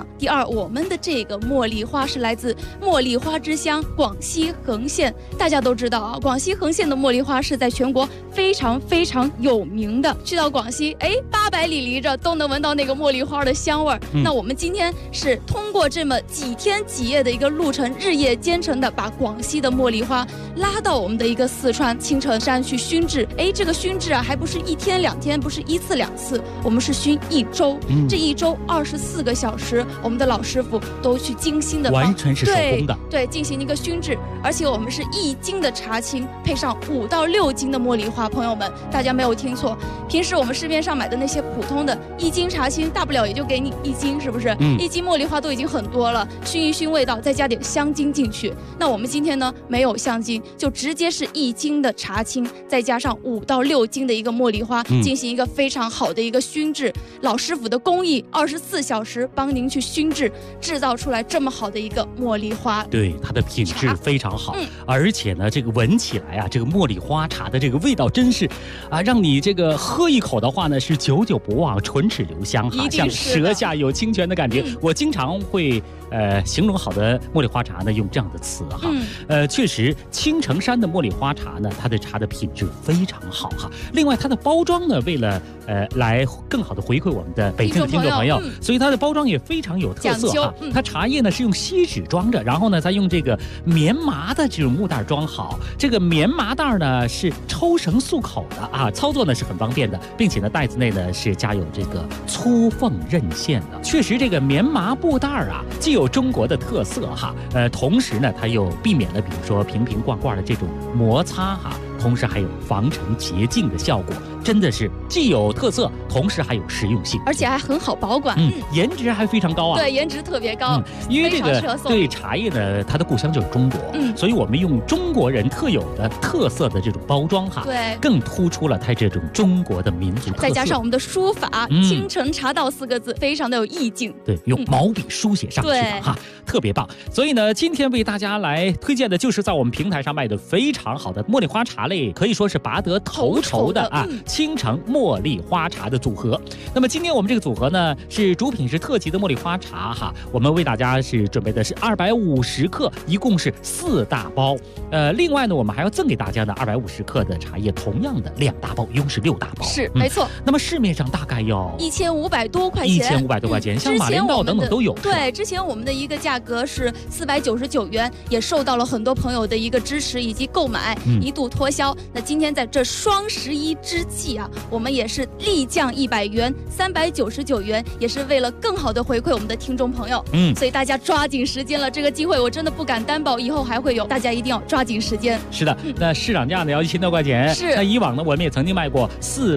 响。第二，我们的这个茉莉花是来自茉莉花之乡广西恒县。大家都知道啊，广西恒县的茉莉花是在全国非常非常有名的。去到广西，800里离着都能闻到那个茉莉花的香味儿。那我们今天是通过这么几天几夜的一个路程，日夜兼程的把广西的茉莉花拉到我们的一个四川青城山去熏制。这个熏制啊，还不是1天2天，不是1次2次，我们是熏1周。这1周24个小时，我们的老师傅都去精心的完全是手工的， 对，进行一个熏制。而且我们是1斤的茶青配上5到6斤的茉莉花。朋友们，大家没有听错，平时我们市面上买的那些普通的1斤茶青，大不了也就给你1斤，是不是？1斤茉莉花都已经很多了，熏一熏味道，再加点香精进去。那我们今天呢，没有香精，就直接是1斤的茶青，再加上5到6斤的一个茉莉花，进行一个非常好的一个熏制。老师傅的工艺，24小时帮您去熏制，制造出来这么好的一个茉莉花。 对，它的品质非常好，而且呢，这个闻起来啊，这个茉莉花茶的这个味道真是让你这个喝一口的话呢，是久久不忘，唇齿留香哈，像舌下有清泉的感觉。我经常会形容好的茉莉花茶呢，用这样的词哈。确实，青城山的茉莉花茶呢，它的茶的品质非常好哈。另外，它的包装呢，为了来更好的回馈我们的北京的听众朋友，所以它的包装也非常有特色哈。它茶叶呢是用锡纸装着，然后呢，它用这个棉麻的这种木袋装好。这个棉麻袋呢是抽绳束口的啊，操作呢是很方便的，并且呢袋子内呢是加有这个粗缝刃线的。确实，这个棉麻布袋啊，既有中国的特色哈，同时呢它又避免了比如说瓶瓶罐罐的这种摩擦哈。同时还有防尘洁净的效果，真的是既有特色，同时还有实用性， 而且还很好保管。 颜值还非常高啊！ 对，颜值特别高。 因为这个对茶叶呢，它的故乡就是中国，所以我们用中国人特有的特色的这种包装哈， 对， 更突出了它这种中国的民族特色。 再加上我们的书法“青城茶道”4个字，非常的有意境。 对，用毛笔书写上去的哈，特别棒。所以呢，今天为大家来推荐的就是在我们平台上卖的非常好的茉莉花茶类，可以说是拔得头筹的青城茉莉花茶的组合。那么今天我们这个组合呢，是主品是特级的茉莉花茶哈，我们为大家是准备的是250克，一共是4大包。另外呢，我们还要赠给大家的250克的茶叶，同样的2大包，一共是6大包。 是，没错。 那么市面上大概要 1500多块钱 ，1500多块钱，像马连道等等都有。 对，之前我们的一个价格是499元，也受到了很多朋友的一个支持以及购买，一度脱销。那今天在这双11之际啊，我们也是力降100元，399元，也是为了更好的回馈我们的听众朋友。所以大家抓紧时间了，这个机会我真的不敢担保以后还会有，大家一定要抓紧时间。 是的，那市场价呢要1000多块钱。 是， 那以往呢我们也曾经卖过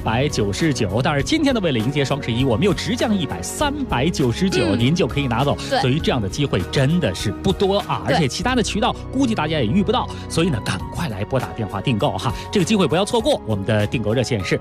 499，但是今天呢为了迎接双11，我们又直降100，399，您就可以拿走。所以这样的机会真的是不多啊，而且其他的渠道估计大家也遇不到，所以呢赶快来拨打电话订购哈，这个机会不要错过。我们的订购热线是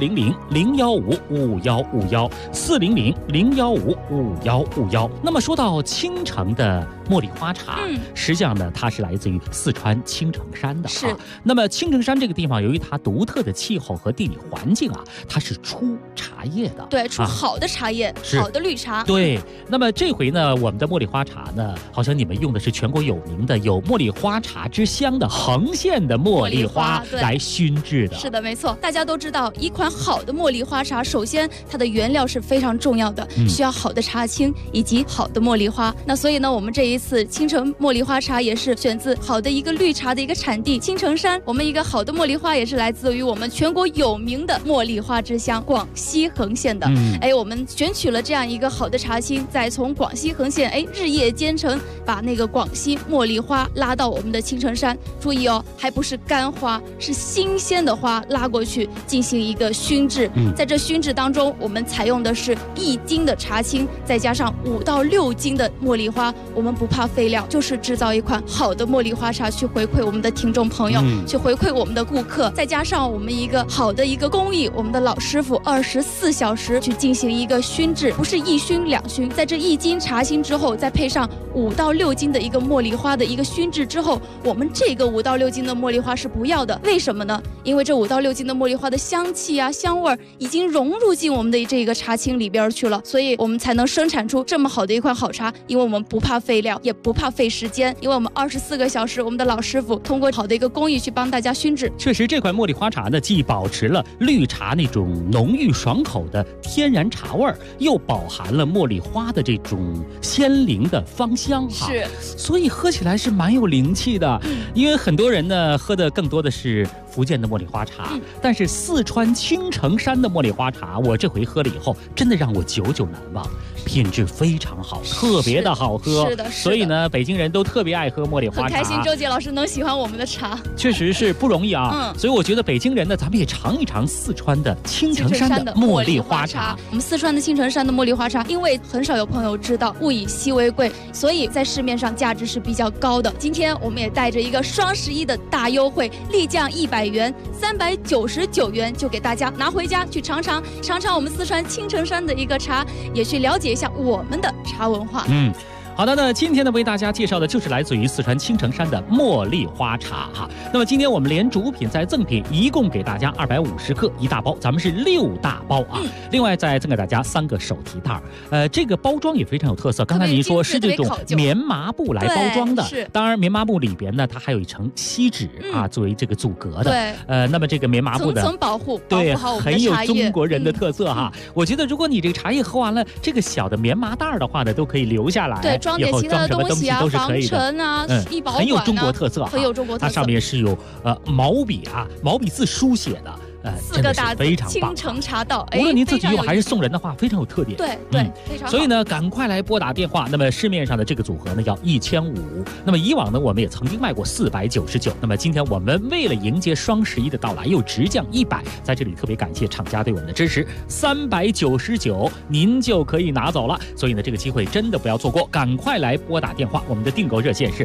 400-015-5151，400-015-5151。那么说到青城的茉莉花茶，实际上呢它是来自于四川青城山的。 是。 那么青城山这个地方，由于它独特的气候和地理环境啊，它是出茶叶的。 对，出好的茶叶，好的绿茶。 对。那么这回呢，我们的茉莉花茶呢，好像你们用的是全国有名的有茉莉花茶之乡的恒县的茉莉花来熏制的。 是的，没错。大家都知道，一款好的茉莉花茶，首先它的原料是非常重要的，需要好的茶青以及好的茉莉花。那所以呢，我们这一次青城茉莉花茶也是选自好的一个绿茶的一个产地青城山。我们一个好的茉莉花也是来自于我们全国有名的茉莉花之乡广西恒县的。我们选取了这样一个好的茶青，再从广西恒县日夜兼程，把那个广西茉莉花拉到我们的青城山。注意哦，还不是干花，是新鲜的花拉过去进行一个熏制。在这熏制当中，我们采用的是1斤的茶青，再加上5到6斤的茉莉花。我们不怕废料，就是制造一款好的茉莉花茶，去回馈我们的听众朋友，去回馈我们的顾客。再加上我们一个好的一个工艺，我们的老师傅24小时去进行一个熏制，不是1熏2熏。在这1斤茶青之后，再配上5到6斤的一个茉莉花的一个熏制之后，我们这个5到6斤的茉莉花是不要的。为什么呢？因为这5到6斤的茉莉花的香气啊、香味已经融入进我们的这个茶青里边去了，所以我们才能生产出这么好的一款好茶。因为我们不怕废料，也不怕费时间，因为我们24个小时，我们的老师傅通过好的一个工艺去帮大家熏制。 确实，这款茉莉花茶呢，既保持了绿茶那种浓郁爽口的天然茶味儿，又饱含了茉莉花的这种鲜灵的芳香哈。 是， 所以喝起来是蛮有灵气的。因为很多人呢喝的更多的是福建的茉莉花茶，但是四川青城山的茉莉花茶，我这回喝了以后，真的让我久久难忘，品质非常好，特别的好喝。 是的， 所以呢，北京人都特别爱喝茉莉花茶。 很开心，周杰老师能喜欢我们的茶， 确实是不容易啊。所以我觉得北京人呢，咱们也尝一尝四川的青城山的茉莉花茶。 我们四川的青城山的茉莉花茶，因为很少有朋友知道，物以稀为贵，所以在市面上价值是比较高的。今天我们也带着一个双11的大优惠，立降100元，399元就给大家拿回家去尝尝我们四川青城山的一个茶，也去了解一下我们的茶文化。 好的，那今天呢为大家介绍的就是来自于四川青城山的茉莉花茶哈。那么今天我们连主品再赠品，一共给大家250克一大包，咱们是6大包啊。另外再赠给大家3个手提袋这个包装也非常有特色。刚才您说是这种棉麻布来包装的，当然棉麻布里边呢，它还有一层锡纸啊，作为这个阻隔的。 对， 那么这个棉麻布的层层保护， 对， 保护好我们的很有茶叶中国人的特色哈。我觉得如果你这个茶叶喝完了，这个小的棉麻袋的话呢，都可以留下来。 对，装点其他的东西啊，防尘啊，易保管啊， 很有中国特色， 很有中国特色。 它上面是有毛笔字书写的。 4个大字， 非常棒， 青城茶道。 无论您自己用还是送人的话，非常有特点。 对，非常好。 所以呢，赶快来拨打电话。那么市面上的这个组合呢，要1500。那么以往呢，我们也曾经卖过499。那么今天我们为了迎接双11的到来，又直降100。在这里特别感谢厂家对我们的支持，399您就可以拿走了。所以呢，这个机会真的不要错过，赶快来拨打电话。我们的订购热线是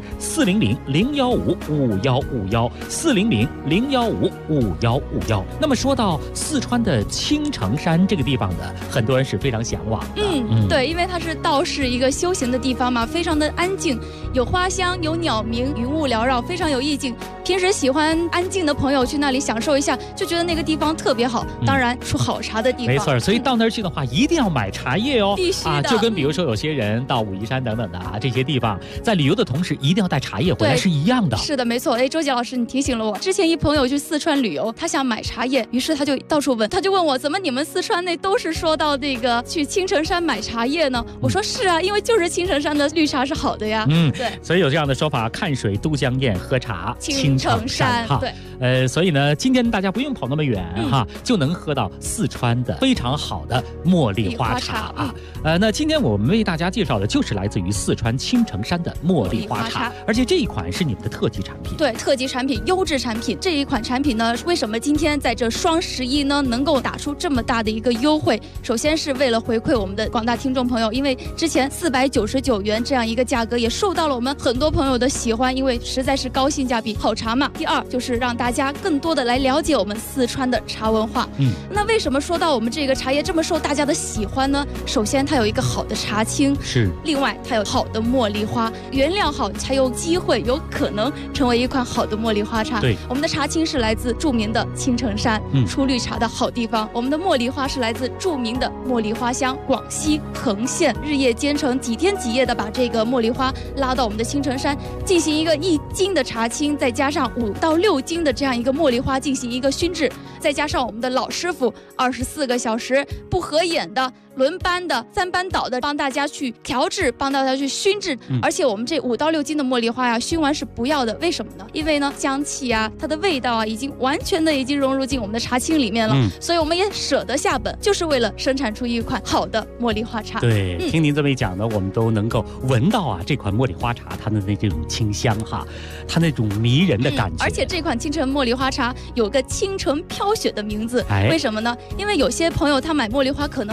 400-015-5151，400-015-5151。那么说到四川的青城山这个地方呢，很多人是非常向往的。 对，因为它是道士一个修行的地方嘛，非常的安静，有花香，有鸟鸣，云雾缭绕，非常有意境。平时喜欢安静的朋友去那里享受一下，就觉得那个地方特别好。当然，出好茶的地方。 没错，所以到那儿去的话，一定要买茶叶哦。 必须的。 就跟比如说有些人到武夷山等等的这些地方，在旅游的同时，一定要带茶叶回来是一样的。 是的，没错。周杰老师，你提醒了我。之前一朋友去四川旅游，他想买茶叶，于是他就到处问，他就问我，怎么你们四川那都是说到那个去青城山买茶叶呢？我说是啊，因为就是青城山的绿茶是好的呀。 对，所以有这样的说法，看水都江堰，喝茶青城山哈。 对， 所以呢，今天大家不用跑那么远哈，就能喝到四川的非常好的茉莉花茶啊。那今天我们为大家介绍的就是来自于四川青城山的茉莉花茶，而且这一款是你们的特级产品。 对，特级产品，优质产品。这一款产品呢，为什么今天在这双11呢能够打出这么大的一个优惠？首先是为了回馈我们的广大听众朋友，因为之前499元这样一个价格也受到了我们很多朋友的喜欢，因为实在是高性价比好茶嘛。第二就是让大家更多的来了解我们四川的茶文化。那为什么说到我们这个茶叶这么受大家的喜欢呢？首先它有一个好的茶青， 是， 另外它有好的茉莉花，原料好才有机会有可能成为一款好的茉莉花茶。 对， 我们的茶青是来自著名的青城山，出绿茶的好地方。我们的茉莉花是来自著名的茉莉花乡广西横县，日夜兼程，几天几夜的把这个茉莉花拉到我们的青城山，进行一个1斤的茶青，再加上5到6斤的这样一个茉莉花进行一个熏制，再加上我们的老师傅24个小时不合眼的轮班的3班倒的帮大家去调制，帮大家去熏制。而且我们这5到6斤的茉莉花呀，熏完是不要的，为什么呢？因为呢香气啊，它的味道啊，已经完全的融入进我们的茶青里面了。所以我们也舍得下本，就是为了生产出一款好的茉莉花茶。 对，听您这么一讲呢，我们都能够闻到这款茉莉花茶它的那种清香哈，它那种迷人的感觉。 而且这款青城茉莉花茶有个青城飘雪的名字，为什么呢？因为有些朋友他买茉莉花可能会买到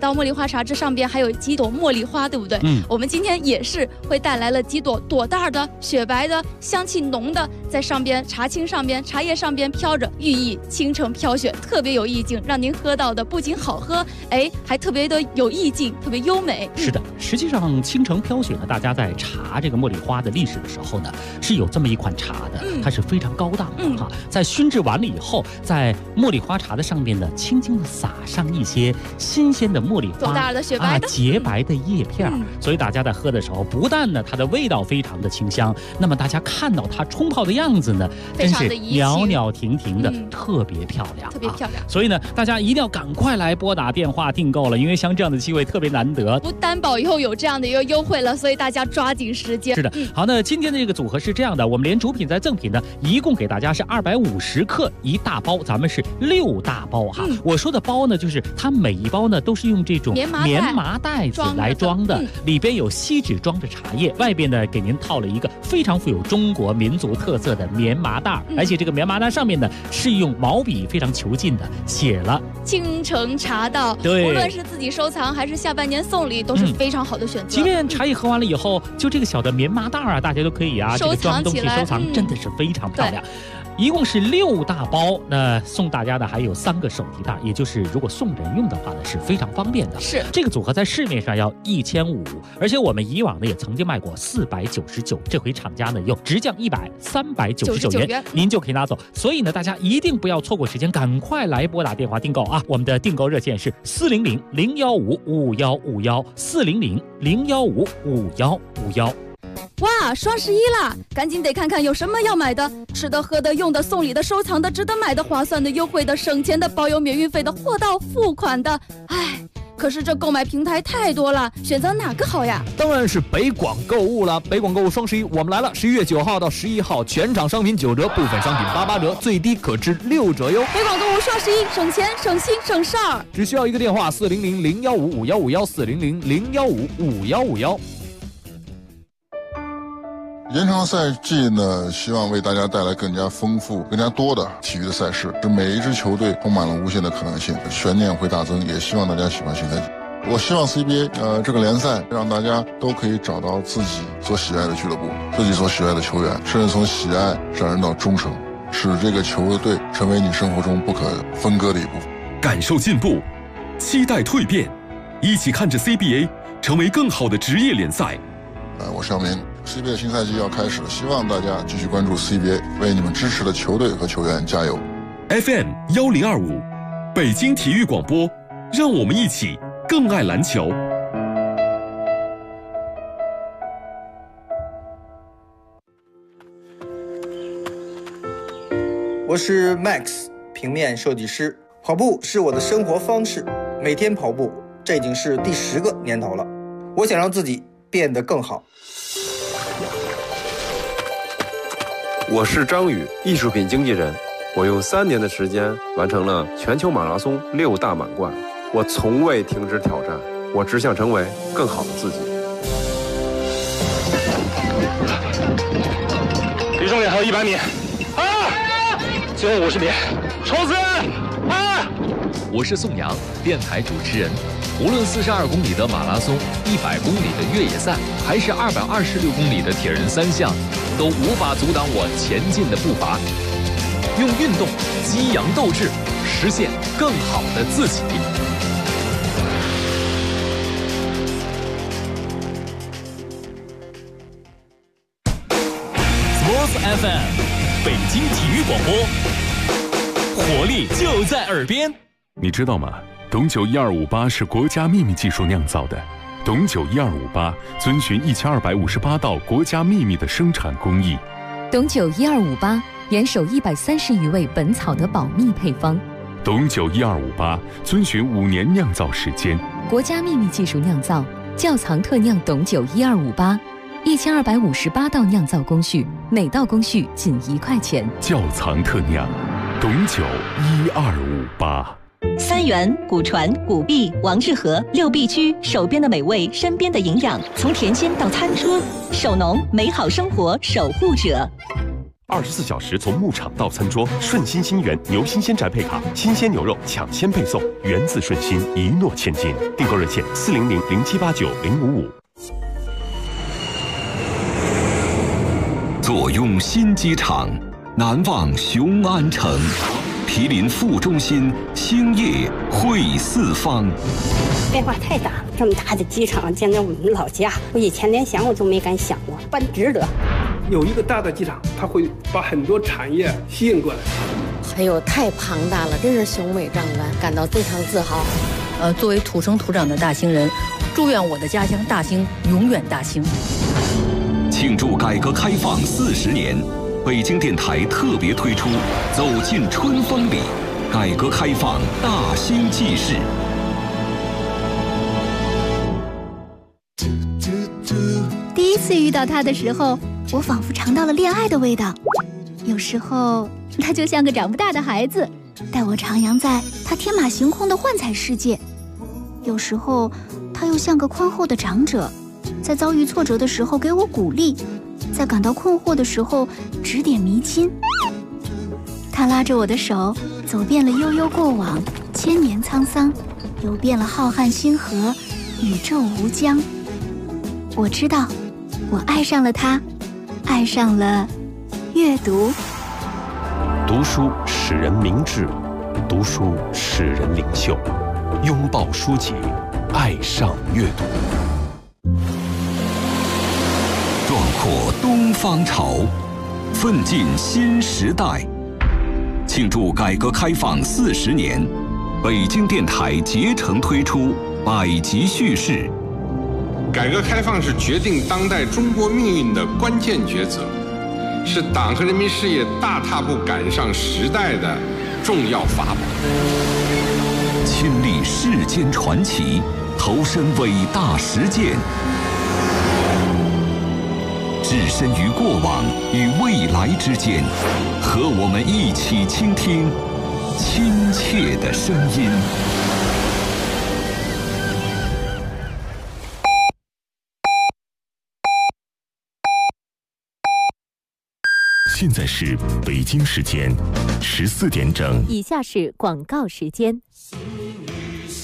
到茉莉花茶这上边还有几朵茉莉花，对不对？我们今天也是会带来了几朵朵大的、雪白的、香气浓的，在上边茶青上边、茶叶上边飘着，寓意倾城飘雪，特别有意境，让您喝到的不仅好喝，还特别的有意境，特别优美。 是的，实际上倾城飘雪呢，大家在查这个茉莉花的历史的时候呢，是有这么一款茶的，它是非常高档的哈。在熏制完了以后，在茉莉花茶的上面呢，轻轻的撒上一些新鲜的茉莉花， 大的雪白的洁白的叶片，所以大家在喝的时候，不但呢它的味道非常的清香，那么大家看到它冲泡的样子呢，真是袅袅婷婷的，特别漂亮， 特别漂亮。 所以呢，大家一定要赶快来拨打电话订购了，因为像这样的机会特别难得， 不担保以后有这样的一个优惠了，所以大家抓紧时间。 是的，好，那今天的这个组合是这样的，我们连主品再赠品呢，一共给大家是250克一大包，咱们是6大包哈。我说的包呢，就是它每一包呢都是用这种棉麻袋子来装的，里边有锡纸装着茶叶，外边呢给您套了一个非常富有中国民族特色的棉麻袋，而且这个棉麻袋上面呢是用毛笔非常遒劲的写了倾城茶道， 对， 无论是自己收藏还是下半年送礼，都是非常好的选择。 即便茶叶喝完了以后，就这个小的棉麻袋啊，大家都可以啊， 收藏起来， 这个装东西收藏真的是非常漂亮。一共是6大包，那送大家的还有3个手提袋，也就是如果送人用的话呢，是非常方便的。 是这个组合在市面上要1500，而且我们以往呢也曾经卖过499，这回厂家呢又直降100，399元，您就可以拿走。所以呢，大家一定不要错过时间，赶快来拨打电话订购啊！我们的订购热线是400-015-5151，400-015-5151。 哇，双11啦，赶紧得看看有什么要买的，吃的、喝的、用的、送礼的、收藏的、值得买的、划算的、优惠的、省钱的、包邮免运费的、货到付款的。可是这购买平台太多了，选择哪个好呀？ 当然是北广购物了。北广购物双11我们来了，11月9号到11号，全场商品9折，部分商品88折，最低可至6折哟。 北广购物双11，省钱、省心、省事儿。 只需要一个电话：400-015-5151，400-015-5151。 延长赛季呢，希望为大家带来更加丰富、更加多的体育的赛事，使每一支球队充满了无限的可能性，悬念会大增。也希望大家喜欢新赛季。我希望 CBA 这个联赛让大家都可以找到自己所喜爱的俱乐部，自己所喜爱的球员，甚至从喜爱上升到忠诚，使这个球队成为你生活中不可分割的一部分。 感受进步，期待蜕变，一起看着 CBA 成为更好的职业联赛。 我是姚明。CBA 的新赛季要开始了，希望大家继续关注 CBA， 为你们支持的球队和球员加油。 FM 1025，北京体育广播，让我们一起更爱篮球。 我是 Max， 平面设计师。跑步是我的生活方式，每天跑步，这已经是第10个年头了。我想让自己变得更好。 我是张宇，艺术品经纪人。我用3年的时间完成了全球马拉松6大满贯。我从未停止挑战，我只想成为更好的自己。 离终点还有100米，最后50米，冲刺！ 我是宋阳，电台主持人。无论42公里的马拉松、100公里的越野赛，还是226公里的铁人3项，都无法阻挡我前进的步伐。用运动激扬斗志，实现更好的自己。 Sports FM， 北京体育广播，活力就在耳边。你知道吗？董酒1258是国家秘密技术酿造的。董酒1258遵循1258道国家秘密的生产工艺。 董酒1258严守130余位本草的保密配方。 董酒1258遵循5年酿造时间。 国家秘密技术酿造，窖藏特酿董酒1258，1258道酿造工序，每道工序仅1块钱。 窖藏特酿，董酒1258。 三元、古传、古币、王致和6必居，手边的美味，身边的营养，从甜心到餐桌，手农美好生活守护者。 24小时从牧场到餐桌，顺心新源牛新鲜宅配卡，新鲜牛肉抢先配送，源自顺心，一诺千金。订购热线400-0789-055。 坐拥新机场，难忘雄安城。毗邻副中心，兴业汇四方。 变化太大了，这么大的机场建在我们老家，我以前连想我都没敢想过，办值得。 有一个大的机场，它会把很多产业吸引过来。 哎呦，太庞大了，真是雄伟壮观，感到非常自豪。作为土生土长的大兴人，祝愿我的家乡大兴永远大兴。 庆祝改革开放40年。北京电台特别推出《走进春风里》，改革开放大兴纪事。 第一次遇到他的时候，我仿佛尝到了恋爱的味道。有时候，他就像个长不大的孩子，带我徜徉在他天马行空的幻彩世界；有时候，他又像个宽厚的长者，在遭遇挫折的时候给我鼓励。在感到困惑的时候指点迷津。他拉着我的手走遍了悠悠过往，千年沧桑，游遍了浩瀚星河，宇宙无疆。我知道我爱上了他，爱上了阅读。 读书使人明智，读书使人领袖。拥抱书籍，爱上阅读。 壮阔东方潮，奋进新时代。庆祝改革开放40年，北京电台竭诚推出百集叙事。 改革开放是决定当代中国命运的关键抉择，是党和人民事业大踏步赶上时代的重要法宝。 亲历世间传奇，投身伟大实践。置身于过往与未来之间，和我们一起倾听亲切的声音。 现在是北京时间14点整。 以下是广告时间。